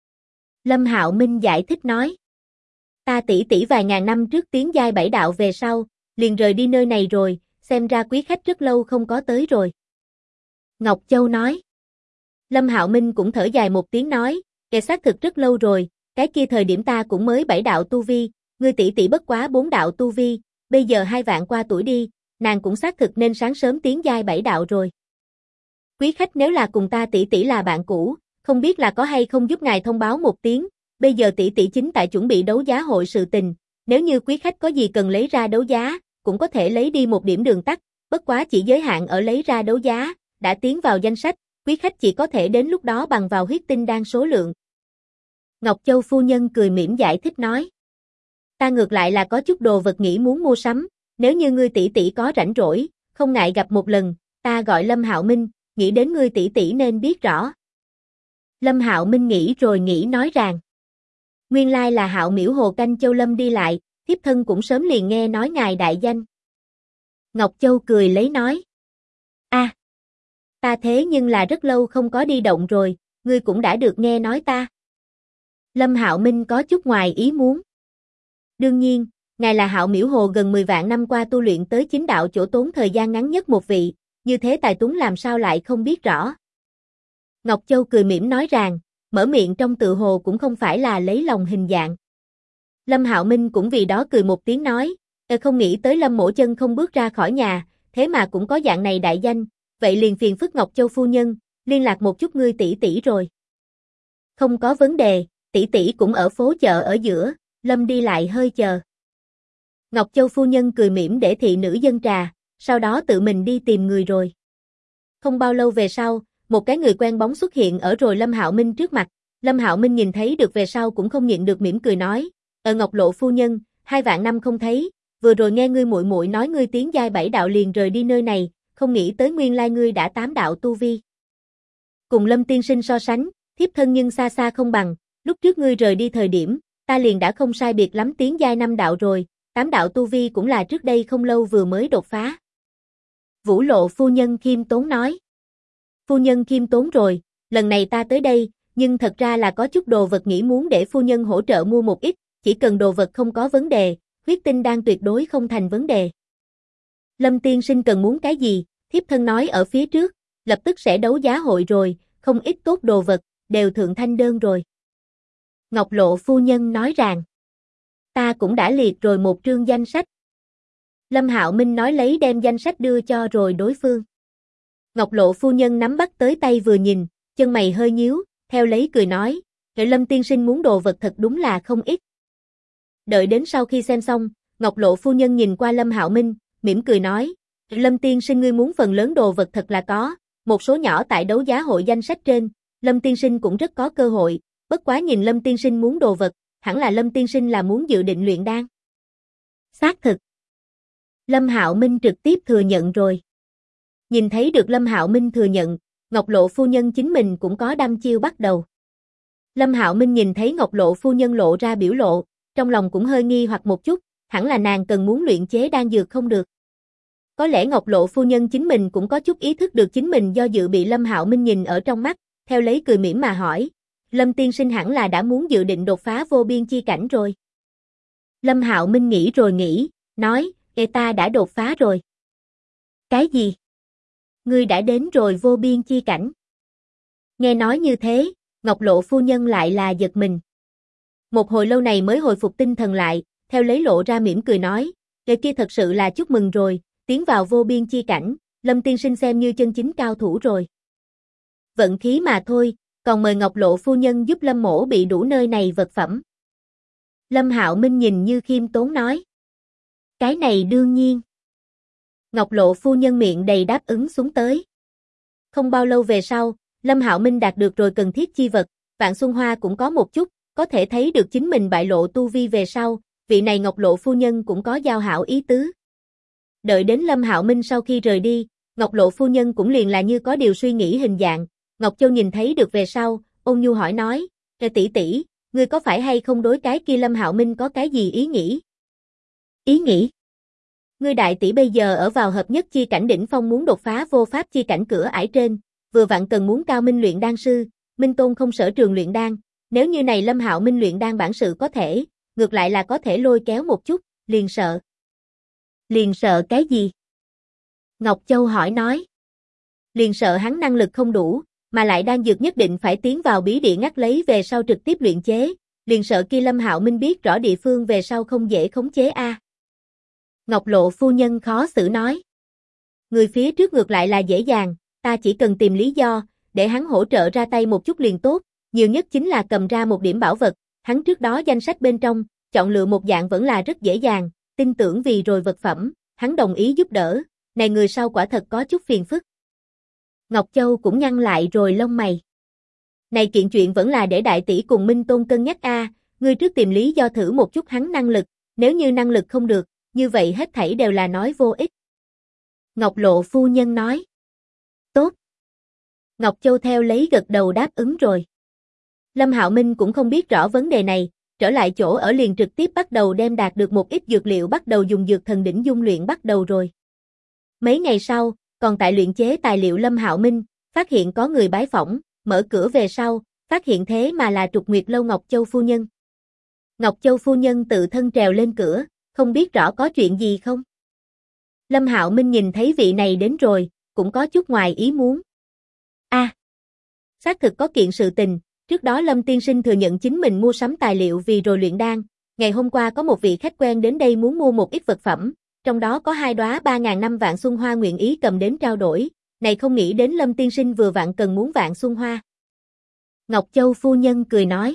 S1: Lâm Hạo Minh giải thích nói. Ta tỷ tỷ vài ngàn năm trước tiến giai 7 đạo về sau, liền rời đi nơi này rồi, xem ra quý khách rất lâu không có tới rồi. Ngọc Châu nói. Lâm Hạo Minh cũng thở dài một tiếng nói, kẻ xác thực rất lâu rồi, cái kia thời điểm ta cũng mới 7 đạo tu vi, ngươi tỷ tỷ bất quá 4 đạo tu vi, bây giờ 2 vạn qua tuổi đi, nàng cũng xác thực nên sáng sớm tiến giai 7 đạo rồi. Quý khách nếu là cùng ta tỷ tỷ là bạn cũ, không biết là có hay không giúp ngài thông báo một tiếng, bây giờ tỷ tỷ chính tại chuẩn bị đấu giá hội sự tình, nếu như quý khách có gì cần lấy ra đấu giá, cũng có thể lấy đi một điểm đường tắt, bất quá chỉ giới hạn ở lấy ra đấu giá, đã tiến vào danh sách, quý khách chỉ có thể đến lúc đó bằng vào huyết tinh đan số lượng. Ngọc Châu phu nhân cười mỉm giải thích nói. Ta ngược lại là có chút đồ vật nghĩ muốn mua sắm, nếu như ngươi tỷ tỷ có rảnh rỗi, không ngại gặp một lần, ta gọi Lâm Hạo Minh, nghĩ đến ngươi tỷ tỷ nên biết rõ. Lâm Hạo Minh nghĩ rồi nghĩ nói rằng. Nguyên lai là Hạo Miễu Hồ Canh Châu Lâm đi lại, thiếp thân cũng sớm liền nghe nói ngài đại danh. Ngọc Châu cười lấy nói. Ta thế nhưng là rất lâu không có đi động rồi, ngươi cũng đã được nghe nói ta. Lâm Hạo Minh có chút ngoài ý muốn. Đương nhiên, ngài là Hạo Miễu Hồ gần 10 vạn năm qua tu luyện tới chính đạo chỗ tốn thời gian ngắn nhất một vị, như thế tài tuấn làm sao lại không biết rõ. Ngọc Châu cười mỉm nói rằng, mở miệng trong tự hồ cũng không phải là lấy lòng hình dạng. Lâm Hạo Minh cũng vì đó cười một tiếng nói, không nghĩ tới Lâm mỗ chân không bước ra khỏi nhà, thế mà cũng có dạng này đại danh, vậy liền phiền phức Ngọc Châu phu nhân, liên lạc một chút ngươi tỷ tỷ rồi. Không có vấn đề, tỷ tỷ cũng ở phố chợ ở giữa, Lâm đi lại hơi chờ. Ngọc Châu phu nhân cười mỉm để thị nữ dân trà, sau đó tự mình đi tìm người rồi. Không bao lâu về sau, một cái người quen bóng xuất hiện ở rồi Lâm Hạo Minh trước mặt, Lâm Hạo Minh nhìn thấy được về sau cũng không nhịn được mỉm cười nói, Ngọc Lộ phu nhân, 2 vạn năm không thấy, vừa rồi nghe ngươi muội muội nói ngươi tiến giai 7 đạo liền rời đi nơi này, không nghĩ tới nguyên lai ngươi đã 8 đạo tu vi. Cùng Lâm tiên sinh so sánh, thiếp thân nhưng xa xa không bằng, lúc trước ngươi rời đi thời điểm, ta liền đã không sai biệt lắm tiến giai 5 đạo rồi, 8 đạo tu vi cũng là trước đây không lâu vừa mới đột phá. Vũ Lộ phu nhân khiêm tốn nói. Phu nhân khiêm tốn rồi, lần này ta tới đây, nhưng thật ra là có chút đồ vật nghĩ muốn để phu nhân hỗ trợ mua một ít, chỉ cần đồ vật không có vấn đề, huyết tinh đan tuyệt đối không thành vấn đề. Lâm tiên sinh cần muốn cái gì, thiếp thân nói ở phía trước, lập tức sẽ đấu giá hội rồi, không ít tốt đồ vật, đều thượng thanh đơn rồi. Ngọc Lộ phu nhân nói rằng, ta cũng đã liệt rồi một trương danh sách. Lâm Hạo Minh nói lấy đem danh sách đưa cho rồi đối phương. Ngọc Lộ phu nhân nắm bắt tới tay vừa nhìn, chân mày hơi nhíu, theo lấy cười nói, Lâm tiên sinh muốn đồ vật thật đúng là không ít. Đợi đến sau khi xem xong, Ngọc Lộ phu nhân nhìn qua Lâm Hạo Minh, mỉm cười nói, Lâm tiên sinh ngươi muốn phần lớn đồ vật thật là có, một số nhỏ tại đấu giá hội danh sách trên, Lâm tiên sinh cũng rất có cơ hội, bất quá nhìn Lâm tiên sinh muốn đồ vật, hẳn là Lâm tiên sinh là muốn dự định luyện đan. Xác thực. Lâm Hạo Minh trực tiếp thừa nhận rồi. Nhìn thấy được Lâm Hạo Minh thừa nhận, Ngọc Lộ phu nhân chính mình cũng có đăm chiêu bắt đầu. Lâm Hạo Minh nhìn thấy Ngọc Lộ phu nhân lộ ra biểu lộ, trong lòng cũng hơi nghi hoặc một chút, hẳn là nàng cần muốn luyện chế đan dược không được. Có lẽ Ngọc Lộ phu nhân chính mình cũng có chút ý thức được chính mình do dự bị Lâm Hạo Minh nhìn ở trong mắt, theo lấy cười mỉm mà hỏi, Lâm tiên sinh hẳn là đã muốn dự định đột phá vô biên chi cảnh rồi. Lâm Hạo Minh nghĩ rồi nghĩ, nói, ta đã đột phá rồi. Cái gì? Ngươi đã đến rồi vô biên chi cảnh. Nghe nói như thế, Ngọc Lộ phu nhân lại là giật mình. Một hồi lâu này mới hồi phục tinh thần lại, theo lấy lộ ra mỉm cười nói, kia thật sự là chúc mừng rồi, tiến vào vô biên chi cảnh, Lâm tiên sinh xem như chân chính cao thủ rồi. Vận khí mà thôi, còn mời Ngọc Lộ phu nhân giúp Lâm mỗ bị đủ nơi này vật phẩm. Lâm Hạo Minh nhìn như khiêm tốn nói. Cái này đương nhiên. Ngọc Lộ phu nhân miệng đầy đáp ứng xuống tới. Không bao lâu về sau, Lâm Hạo Minh đạt được rồi cần thiết chi vật, Vạn Xuân Hoa cũng có một chút, có thể thấy được chính mình bại lộ tu vi về sau, vị này Ngọc Lộ phu nhân cũng có giao hảo ý tứ. Đợi đến Lâm Hạo Minh sau khi rời đi, Ngọc Lộ phu nhân cũng liền là như có điều suy nghĩ hình dạng, Ngọc Châu nhìn thấy được về sau, ôn nhu hỏi nói, tỷ tỷ, ngươi có phải hay không đối cái kia Lâm Hạo Minh có cái gì ý nghĩ? Ý nghĩ? Ngươi đại tỷ bây giờ ở vào hợp nhất chi cảnh đỉnh phong muốn đột phá vô pháp chi cảnh cửa ải trên, vừa vặn cần muốn cao minh luyện đan sư, Minh Tôn không sở trường luyện đan, nếu như này Lâm Hạo Minh luyện đan bản sự có thể, ngược lại là có thể lôi kéo một chút, liền sợ. Liền sợ cái gì? Ngọc Châu hỏi nói. Liền sợ hắn năng lực không đủ, mà lại đan dược nhất định phải tiến vào bí địa ngắt lấy về sau trực tiếp luyện chế, liền sợ kia Lâm Hạo Minh biết rõ địa phương về sau không dễ khống chế a. Ngọc Lộ phu nhân khó xử nói. Người phía trước ngược lại là dễ dàng, ta chỉ cần tìm lý do, để hắn hỗ trợ ra tay một chút liền tốt, nhiều nhất chính là cầm ra một điểm bảo vật, hắn trước đó danh sách bên trong, chọn lựa một dạng vẫn là rất dễ dàng, tin tưởng vì rồi vật phẩm, hắn đồng ý giúp đỡ, này người sau quả thật có chút phiền phức. Ngọc Châu cũng nhăn lại rồi lông mày. Này kiện chuyện vẫn là để đại tỷ cùng Minh Tôn cân nhắc a, ngươi trước tìm lý do thử một chút hắn năng lực, nếu như năng lực không được, như vậy hết thảy đều là nói vô ích. Ngọc Lộ phu nhân nói. Tốt. Ngọc Châu theo lấy gật đầu đáp ứng rồi. Lâm Hạo Minh cũng không biết rõ vấn đề này, trở lại chỗ ở liền trực tiếp bắt đầu đem đạt được một ít dược liệu bắt đầu dùng dược thần đỉnh dung luyện bắt đầu rồi. Mấy ngày sau, còn tại luyện chế tài liệu Lâm Hạo Minh, phát hiện có người bái phỏng, mở cửa về sau, phát hiện thế mà là Trục Nguyệt Lâu Ngọc Châu phu nhân. Ngọc Châu phu nhân tự thân trèo lên cửa, không biết rõ có chuyện gì không? Lâm Hạo Minh nhìn thấy vị này đến rồi, cũng có chút ngoài ý muốn. Xác thực có kiện sự tình, trước đó Lâm tiên sinh thừa nhận chính mình mua sắm tài liệu vì rồi luyện đan, ngày hôm qua có một vị khách quen đến đây muốn mua một ít vật phẩm, trong đó có 2 đóa 3.000 năm Vạn Xuân Hoa nguyện ý cầm đến trao đổi, này không nghĩ đến Lâm tiên sinh vừa vặn cần muốn Vạn Xuân Hoa. Ngọc Châu phu nhân cười nói.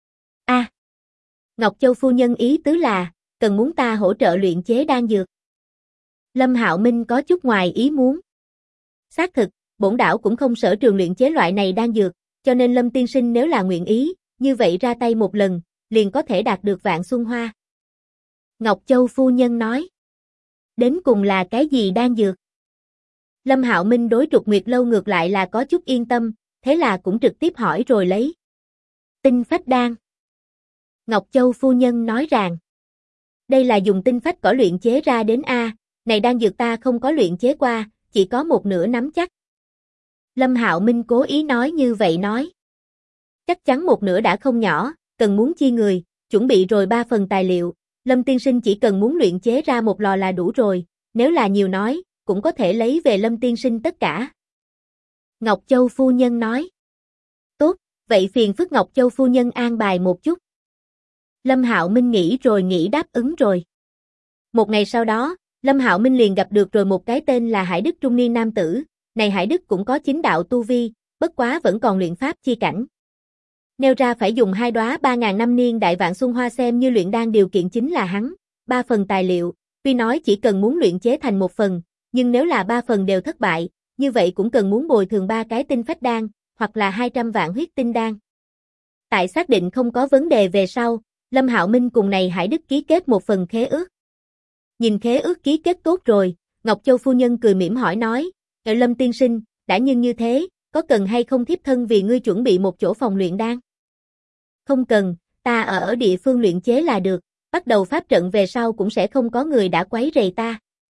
S1: Ngọc Châu phu nhân ý tứ là, cần muốn ta hỗ trợ luyện chế đan dược. Lâm Hạo Minh có chút ngoài ý muốn. Xác thực, bổn đảo cũng không sở trường luyện chế loại này đan dược, cho nên Lâm tiên sinh nếu là nguyện ý, như vậy ra tay một lần, liền có thể đạt được Vạn Xuân Hoa. Ngọc Châu phu nhân nói. Đến cùng là cái gì đan dược? Lâm Hạo Minh đối Trục Nguyệt Lâu ngược lại là có chút yên tâm, thế là cũng trực tiếp hỏi rồi lấy. Tinh phách đan. Ngọc Châu phu nhân nói rằng, đây là dùng tinh phách cỏ luyện chế ra đến a, này đan dược ta không có luyện chế qua, chỉ có một nửa nắm chắc. Lâm Hạo Minh cố ý nói như vậy nói. Chắc chắn một nửa đã không nhỏ, cần muốn chi người, chuẩn bị rồi 3 phần tài liệu, Lâm tiên sinh chỉ cần muốn luyện chế ra một lò là đủ rồi, nếu là nhiều nói, cũng có thể lấy về Lâm tiên sinh tất cả. Ngọc Châu phu nhân nói. Tốt, vậy phiền phức Ngọc Châu phu nhân an bài một chút. Lâm Hạo Minh nghĩ rồi nghĩ đáp ứng rồi. Một ngày sau đó, Lâm Hạo Minh liền gặp được rồi một cái tên là Hải Đức trung niên nam tử, này Hải Đức cũng có chính đạo tu vi, bất quá vẫn còn luyện pháp chi cảnh. Nêu ra phải dùng 2 đóa 3.000 năm niên đại vạn xuân hoa xem như luyện đan điều kiện chính là hắn, 3 phần tài liệu, tuy nói chỉ cần muốn luyện chế thành 1 phần, nhưng nếu là 3 phần đều thất bại, như vậy cũng cần muốn bồi thường 3 cái tinh phách đan, hoặc là 200 vạn huyết tinh đan. Tại xác định không có vấn đề về sau, Lâm Hạo Minh cùng này Hải Đức ký kết một phần khế ước. Nhìn khế ước ký kết tốt rồi, Ngọc Châu phu nhân cười mỉm hỏi nói, Lâm tiên sinh, đã như thế, có cần hay không thiếp thân vì ngươi chuẩn bị một chỗ phòng luyện đan? Không cần, ta ở địa phương luyện chế là được, bắt đầu pháp trận về sau cũng sẽ không có người đã quấy rầy ta.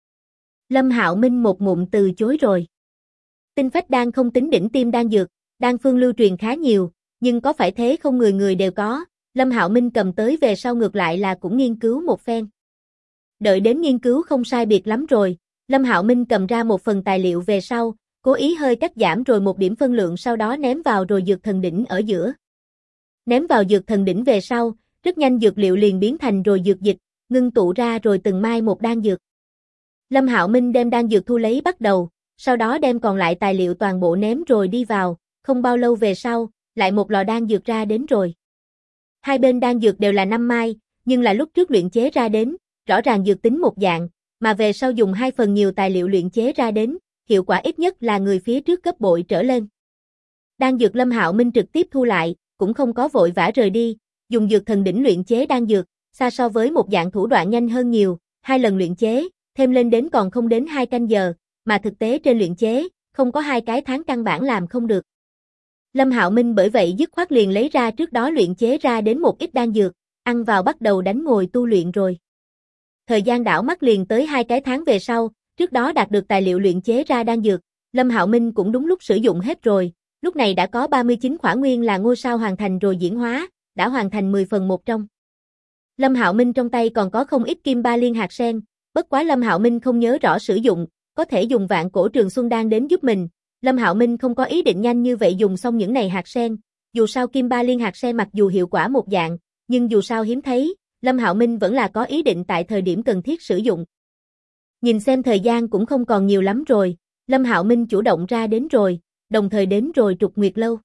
S1: Lâm Hạo Minh một ngụm từ chối rồi. Tinh phách đan không tính đỉnh tiêm đan dược, đan phương lưu truyền khá nhiều, nhưng có phải thế không người người đều có, Lâm Hạo Minh cầm tới về sau ngược lại là cũng nghiên cứu một phen. Đợi đến nghiên cứu không sai biệt lắm rồi, Lâm Hạo Minh cầm ra một phần tài liệu về sau, cố ý hơi cắt giảm rồi một điểm phân lượng sau đó ném vào rồi dược thần đỉnh ở giữa. Ném vào dược thần đỉnh về sau, rất nhanh dược liệu liền biến thành rồi dược dịch, ngưng tụ ra rồi từng mai một đan dược. Lâm Hạo Minh đem đan dược thu lấy bắt đầu, sau đó đem còn lại tài liệu toàn bộ ném rồi đi vào, không bao lâu về sau, lại một lò đan dược ra đến rồi. Hai bên đan dược đều là 5 mai, nhưng là lúc trước luyện chế ra đến, rõ ràng dược tính một dạng, mà về sau dùng 2 phần nhiều tài liệu luyện chế ra đến, hiệu quả ít nhất là người phía trước gấp bội trở lên. Đan dược Lâm Hạo Minh trực tiếp thu lại, cũng không có vội vã rời đi, dùng dược thần đỉnh luyện chế đan dược, xa so với một dạng thủ đoạn nhanh hơn nhiều, 2 lần luyện chế, thêm lên đến còn không đến 2 canh giờ, mà thực tế trên luyện chế, không có 2 cái tháng căn bản làm không được. Lâm Hạo Minh bởi vậy dứt khoát liền lấy ra trước đó luyện chế ra đến một ít đan dược, ăn vào bắt đầu đánh ngồi tu luyện rồi. Thời gian đảo mắt liền tới 2 cái tháng về sau, trước đó đạt được tài liệu luyện chế ra đan dược, Lâm Hạo Minh cũng đúng lúc sử dụng hết rồi, lúc này đã có 39 khỏa nguyên là ngôi sao hoàn thành rồi diễn hóa, đã hoàn thành 10 phần 1 trong. Lâm Hạo Minh trong tay còn có không ít kim ba liên hạt sen, bất quá Lâm Hạo Minh không nhớ rõ sử dụng, có thể dùng vạn cổ trường xuân đan đến giúp mình. Lâm Hạo Minh không có ý định nhanh như vậy dùng xong những này hạt sen, dù sao kim ba liên hạt sen mặc dù hiệu quả một dạng, nhưng dù sao hiếm thấy, Lâm Hạo Minh vẫn là có ý định tại thời điểm cần thiết sử dụng. Nhìn xem thời gian cũng không còn nhiều lắm rồi, Lâm Hạo Minh chủ động ra đến rồi, đồng thời đến rồi Trục Nguyệt Lâu.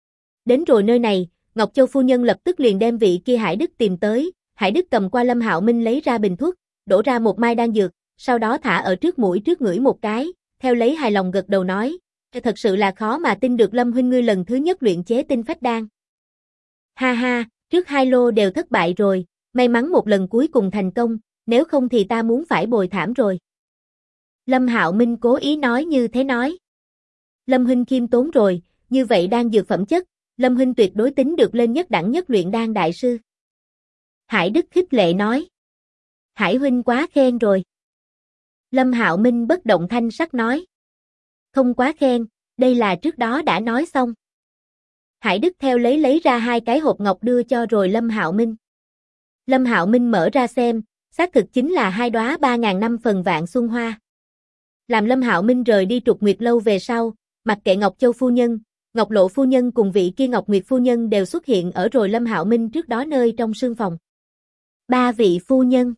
S1: Đến rồi nơi này, Ngọc Châu phu nhân lập tức liền đem vị kia Hải Đức tìm tới, Hải Đức cầm qua Lâm Hạo Minh lấy ra bình thuốc, đổ ra một mai đan dược, sau đó thả ở trước mũi trước ngửi một cái, theo lấy hài lòng gật đầu nói, thật sự là khó mà tin được Lâm huynh ngươi lần thứ nhất luyện chế tinh phách đan. Ha ha, trước 2 lô đều thất bại rồi, may mắn một lần cuối cùng thành công, nếu không thì ta muốn phải bồi thảm rồi. Lâm Hạo Minh cố ý nói như thế nói. Lâm huynh khiêm tốn rồi, như vậy đan dược phẩm chất, Lâm huynh tuyệt đối tính được lên nhất đẳng nhất luyện đan đại sư. Hải Đức khích lệ nói. Hải huynh quá khen rồi. Lâm Hạo Minh bất động thanh sắc nói. Không quá khen, đây là trước đó đã nói xong. Hải Đức theo lấy ra 2 cái hộp ngọc đưa cho rồi Lâm Hạo Minh. Lâm Hạo Minh mở ra xem, xác thực chính là 2 đóa 3.000 năm phần vạn xuân hoa. Làm Lâm Hạo Minh rời đi Trục Nguyệt Lâu về sau, mặc kệ Ngọc Châu phu nhân, Ngọc Lộ phu nhân cùng vị kia Ngọc Nguyệt phu nhân đều xuất hiện ở rồi Lâm Hạo Minh trước đó nơi trong sương phòng. 3 vị phu nhân.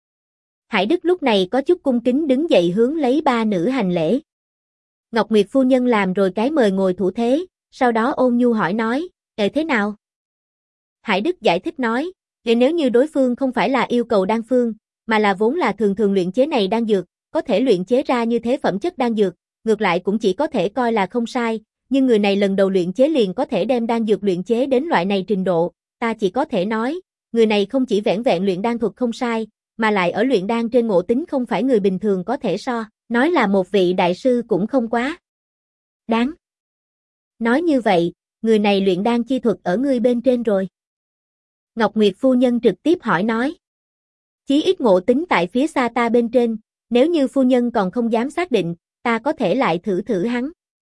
S1: Hải Đức lúc này có chút cung kính đứng dậy hướng lấy 3 nữ hành lễ. Ngọc Nguyệt phu nhân làm rồi cái mời ngồi thủ thế, sau đó ôn nhu hỏi nói, thế nào? Hải Đức giải thích nói, nếu như đối phương không phải là yêu cầu đan phương, mà là vốn là thường luyện chế này đan dược, có thể luyện chế ra như thế phẩm chất đan dược, ngược lại cũng chỉ có thể coi là không sai, nhưng người này lần đầu luyện chế liền có thể đem đan dược luyện chế đến loại này trình độ, ta chỉ có thể nói, người này không chỉ vẻn vẹn luyện đan thuật không sai, mà lại ở luyện đan trên ngộ tính không phải người bình thường có thể so, nói là một vị đại sư cũng không quá đáng. Nói như vậy, người này luyện đan chi thuật ở ngươi bên trên rồi. Ngọc Nguyệt phu nhân trực tiếp hỏi nói. Chí ít ngộ tính tại phía xa ta bên trên, nếu như phu nhân còn không dám xác định, ta có thể lại thử thử hắn.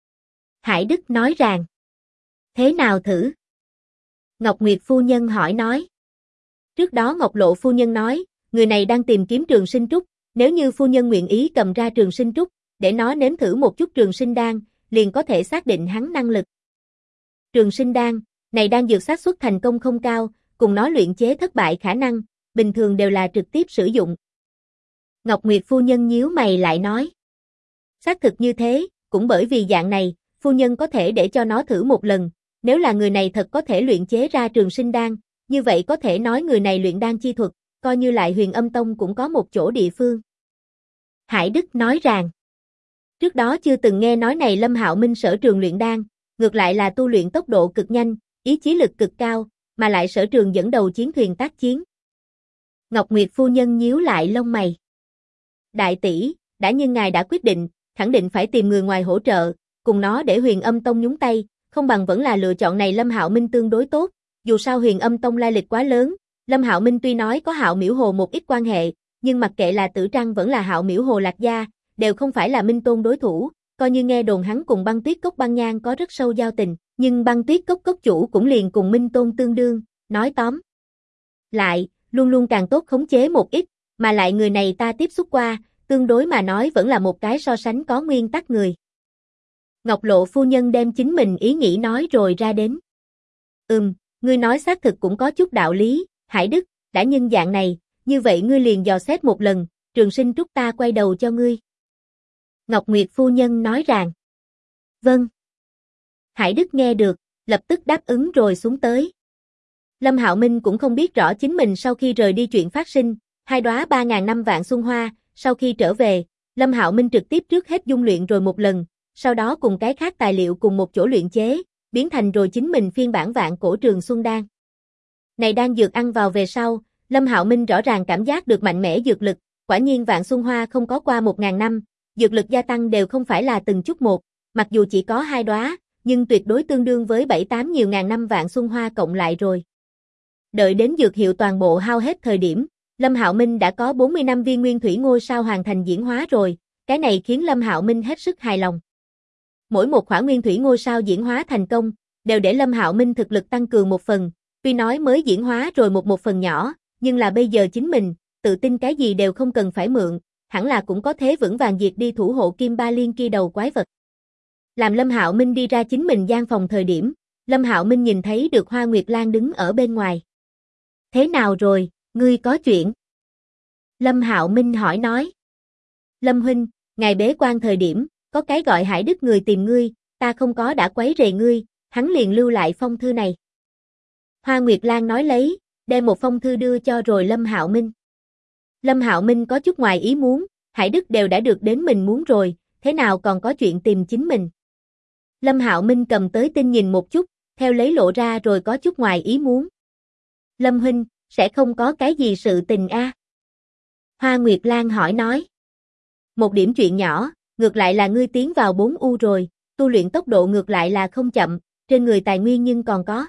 S1: Hải Đức nói rằng. Thế nào thử? Ngọc Nguyệt phu nhân hỏi nói. Trước đó Ngọc Lộ phu nhân nói, người này đang tìm kiếm trường sinh trúc, nếu như phu nhân nguyện ý cầm ra trường sinh trúc, để nó nếm thử một chút trường sinh đan, liền có thể xác định hắn năng lực. Trường sinh đan, này đang dược xác suất thành công không cao, cùng nó luyện chế thất bại khả năng, bình thường đều là trực tiếp sử dụng. Ngọc Nguyệt phu nhân nhíu mày lại nói. Xác thực như thế, cũng bởi vì dạng này, phu nhân có thể để cho nó thử một lần, nếu là người này thật có thể luyện chế ra trường sinh đan, như vậy có thể nói người này luyện đan chi thuật, coi như lại Huyền Âm Tông cũng có một chỗ địa phương. Hải Đức nói rằng, trước đó chưa từng nghe nói này Lâm Hạo Minh sở trường luyện đan, ngược lại là tu luyện tốc độ cực nhanh, ý chí lực cực cao, mà lại sở trường dẫn đầu chiến thuyền tác chiến. Ngọc Nguyệt phu nhân nhíu lại lông mày. Đại tỷ, đã như ngài đã quyết định, khẳng định phải tìm người ngoài hỗ trợ, cùng nó để Huyền Âm Tông nhúng tay, không bằng vẫn là lựa chọn này Lâm Hạo Minh tương đối tốt, dù sao Huyền Âm Tông lai lịch quá lớn, Lâm Hạo Minh tuy nói có Hạo Miễu Hồ một ít quan hệ, nhưng mặc kệ là Tử Trăng vẫn là Hạo Miễu Hồ Lạc Gia, đều không phải là Minh Tôn đối thủ, coi như nghe đồn hắn cùng Băng Tuyết Cốc Băng Nhan có rất sâu giao tình, nhưng Băng Tuyết Cốc cốc chủ cũng liền cùng Minh Tôn tương đương, nói tóm lại, luôn luôn càng tốt khống chế một ít, mà lại người này ta tiếp xúc qua, tương đối mà nói vẫn là một cái so sánh có nguyên tắc người. Ngọc Lộ phu nhân đem chính mình ý nghĩ nói rồi ra đến. Ngươi nói xác thực cũng có chút đạo lý, Hải Đức, đã nhân dạng này, như vậy ngươi liền dò xét một lần, trường sinh trúc ta quay đầu cho ngươi. Ngọc Nguyệt phu nhân nói rằng. Vâng. Hải Đức nghe được, lập tức đáp ứng rồi xuống tới. Lâm Hạo Minh cũng không biết rõ chính mình sau khi rời đi chuyện phát sinh, hai đóa 3.000 năm vạn xuân hoa, sau khi trở về, Lâm Hạo Minh trực tiếp trước hết dung luyện rồi một lần, sau đó cùng cái khác tài liệu cùng một chỗ luyện chế, biến thành rồi chính mình phiên bản vạn cổ trường xuân đan. Này đan dược ăn vào về sau, Lâm Hạo Minh rõ ràng cảm giác được mạnh mẽ dược lực, quả nhiên vạn xuân hoa không có qua 1.000 năm, dược lực gia tăng đều không phải là từng chút một, mặc dù chỉ có hai đóa, nhưng tuyệt đối tương đương với 7-8 nhiều ngàn năm vạn xuân hoa cộng lại rồi. Đợi đến dược hiệu toàn bộ hao hết thời điểm, Lâm Hạo Minh đã có 40 năm viên nguyên thủy ngôi sao hoàn thành diễn hóa rồi, cái này khiến Lâm Hạo Minh hết sức hài lòng. Mỗi một khỏa nguyên thủy ngôi sao diễn hóa thành công, đều để Lâm Hạo Minh thực lực tăng cường một phần, tuy nói mới diễn hóa rồi một phần nhỏ, nhưng là bây giờ chính mình, tự tin cái gì đều không cần phải mượn, hẳn là cũng có thế vững vàng diệt đi thủ hộ Kim Ba Liên kia đầu quái vật. Làm Lâm Hạo Minh đi ra chính mình gian phòng thời điểm, Lâm Hạo Minh nhìn thấy được Hoa Nguyệt Lan đứng ở bên ngoài. Thế nào rồi, ngươi có chuyện? Lâm Hạo Minh hỏi nói. Lâm huynh, ngài bế quan thời điểm, có cái gọi Hải Đức người tìm ngươi, ta không có đã quấy rầy ngươi, hắn liền lưu lại phong thư này. Hoa Nguyệt Lan nói lấy, đem một phong thư đưa cho rồi Lâm Hạo Minh. Lâm Hạo Minh có chút ngoài ý muốn, Hải Đức đều đã được đến mình muốn rồi, thế nào còn có chuyện tìm chính mình. Lâm Hạo Minh cầm tới tin nhìn một chút, theo lấy lộ ra rồi có chút ngoài ý muốn. Lâm huynh, sẽ không có cái gì sự tình a? Hoa Nguyệt Lan hỏi nói. Một điểm chuyện nhỏ, ngược lại là ngươi tiến vào 4U rồi, tu luyện tốc độ ngược lại là không chậm, trên người tài nguyên nhưng còn có.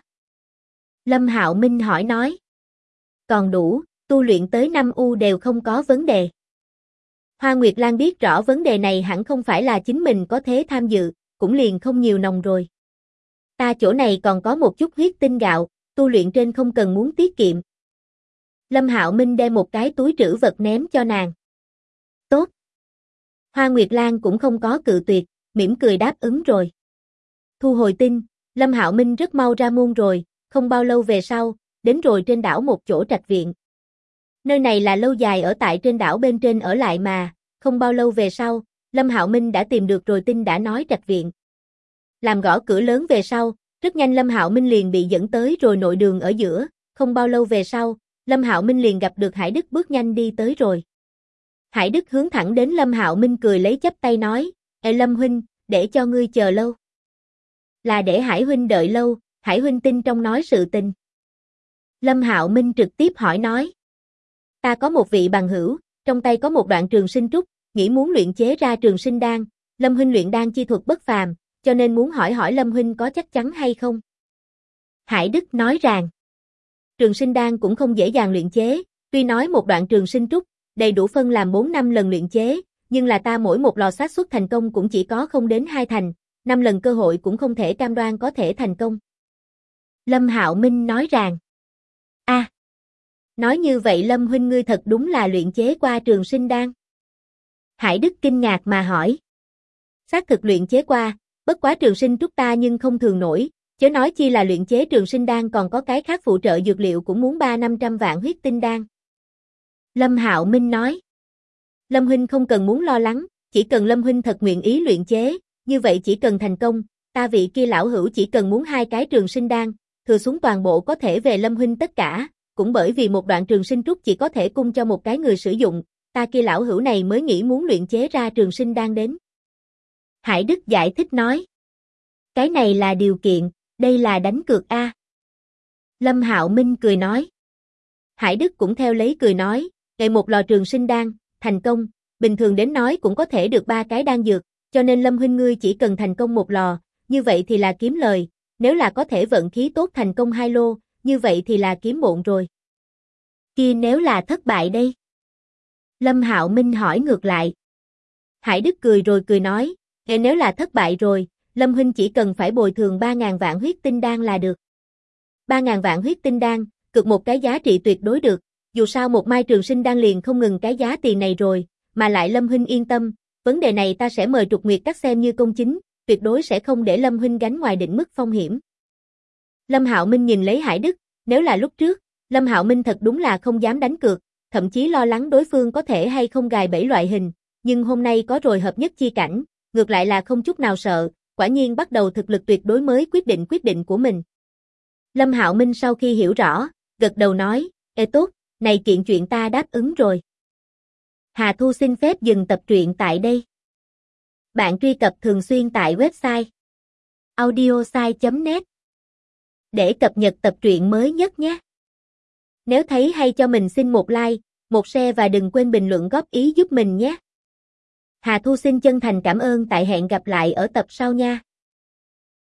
S1: Lâm Hạo Minh hỏi nói. Còn đủ, tu luyện tới 5U đều không có vấn đề. Hoa Nguyệt Lan biết rõ vấn đề này hẳn không phải là chính mình có thế tham dự, cũng liền không nhiều nồng rồi. Ta chỗ này còn có một chút huyết tinh gạo, tu luyện trên không cần muốn tiết kiệm. Lâm Hạo Minh đem một cái túi trữ vật ném cho nàng. Tốt. Hoa Nguyệt Lan cũng không có cự tuyệt, mỉm cười đáp ứng rồi. Thu hồi tin, Lâm Hạo Minh rất mau ra môn rồi, không bao lâu về sau, đến rồi trên đảo một chỗ trạch viện. Nơi này là lâu dài ở tại trên đảo bên trên ở lại mà, không bao lâu về sau, Lâm Hạo Minh đã tìm được rồi tin đã nói trạch viện. Làm gõ cửa lớn về sau, rất nhanh Lâm Hạo Minh liền bị dẫn tới rồi nội đường ở giữa, không bao lâu về sau, Lâm Hạo Minh liền gặp được Hải Đức bước nhanh đi tới rồi. Hải Đức hướng thẳng đến Lâm Hạo Minh cười lấy chắp tay nói, Ê Lâm huynh, để cho ngươi chờ lâu. Là để Hải huynh đợi lâu, Hải huynh tin trong nói sự tình. Lâm Hạo Minh trực tiếp hỏi nói. Ta có một vị bằng hữu, trong tay có một đoạn trường sinh trúc, nghĩ muốn luyện chế ra trường sinh đan, Lâm huynh luyện đan chi thuật bất phàm, cho nên muốn hỏi hỏi Lâm huynh có chắc chắn hay không. Hải Đức nói rằng. Trường sinh đan cũng không dễ dàng luyện chế, tuy nói một đoạn trường sinh trúc, đầy đủ phân làm 4-5 lần luyện chế, nhưng là ta mỗi một lò xác suất thành công cũng chỉ có không đến 2 thành, 5 lần cơ hội cũng không thể cam đoan có thể thành công. Lâm Hạo Minh nói rằng, nói như vậy Lâm huynh ngươi thật đúng là luyện chế qua trường sinh đan. Hải Đức kinh ngạc mà hỏi. Xác thực luyện chế qua, bất quá trường sinh trúc ta nhưng không thường nổi, chớ nói chi là luyện chế trường sinh đan còn có cái khác phụ trợ dược liệu cũng muốn 300-500 vạn huyết tinh đan. Lâm Hạo Minh nói. Lâm huynh không cần muốn lo lắng, chỉ cần Lâm huynh thật nguyện ý luyện chế, như vậy chỉ cần thành công, ta vị kia lão hữu chỉ cần muốn 2 cái trường sinh đan, thừa xuống toàn bộ có thể về Lâm huynh tất cả, cũng bởi vì một đoạn trường sinh trúc chỉ có thể cung cho một cái người sử dụng, ta kia lão hữu này mới nghĩ muốn luyện chế ra trường sinh đan đến. Hải Đức giải thích nói. Cái này là điều kiện, đây là đánh cược a. Lâm Hạo Minh cười nói. Hải Đức cũng theo lấy cười nói, ngày một lò trường sinh đan, thành công, bình thường đến nói cũng có thể được 3 cái đan dược, cho nên Lâm huynh ngươi chỉ cần thành công 1 lò, như vậy thì là kiếm lời, nếu là có thể vận khí tốt thành công 2 lô, như vậy thì là kiếm bộn rồi. Kia nếu là thất bại đây? Lâm Hạo Minh hỏi ngược lại. Hải Đức cười rồi cười nói, nếu là thất bại rồi, Lâm huynh chỉ cần phải bồi thường 3.000 vạn huyết tinh đan là được. 3.000 vạn huyết tinh đan, cực một cái giá trị tuyệt đối được, dù sao một mai trường sinh đan liền không ngừng cái giá tiền này rồi, mà lại Lâm huynh yên tâm, vấn đề này ta sẽ mời Trục Nguyệt Các xem như công chính, tuyệt đối sẽ không để Lâm huynh gánh ngoài định mức phong hiểm. Lâm Hạo Minh nhìn lấy Hải Đức, nếu là lúc trước, Lâm Hạo Minh thật đúng là không dám đánh cược, thậm chí lo lắng đối phương có thể hay không gài bẫy loại hình, nhưng hôm nay có rồi hợp nhất chi cảnh, ngược lại là không chút nào sợ, quả nhiên bắt đầu thực lực tuyệt đối mới quyết định của mình. Lâm Hạo Minh sau khi hiểu rõ, gật đầu nói, tốt, này kiện chuyện ta đáp ứng rồi. Hà Thu xin phép dừng tập truyện tại đây. Bạn truy cập thường xuyên tại website audiosai.net để cập nhật tập truyện mới nhất nhé. Nếu thấy hay cho mình xin một like, một share và đừng quên bình luận góp ý giúp mình nhé. Hà Thu xin chân thành cảm ơn, tại hẹn gặp lại ở tập sau nha.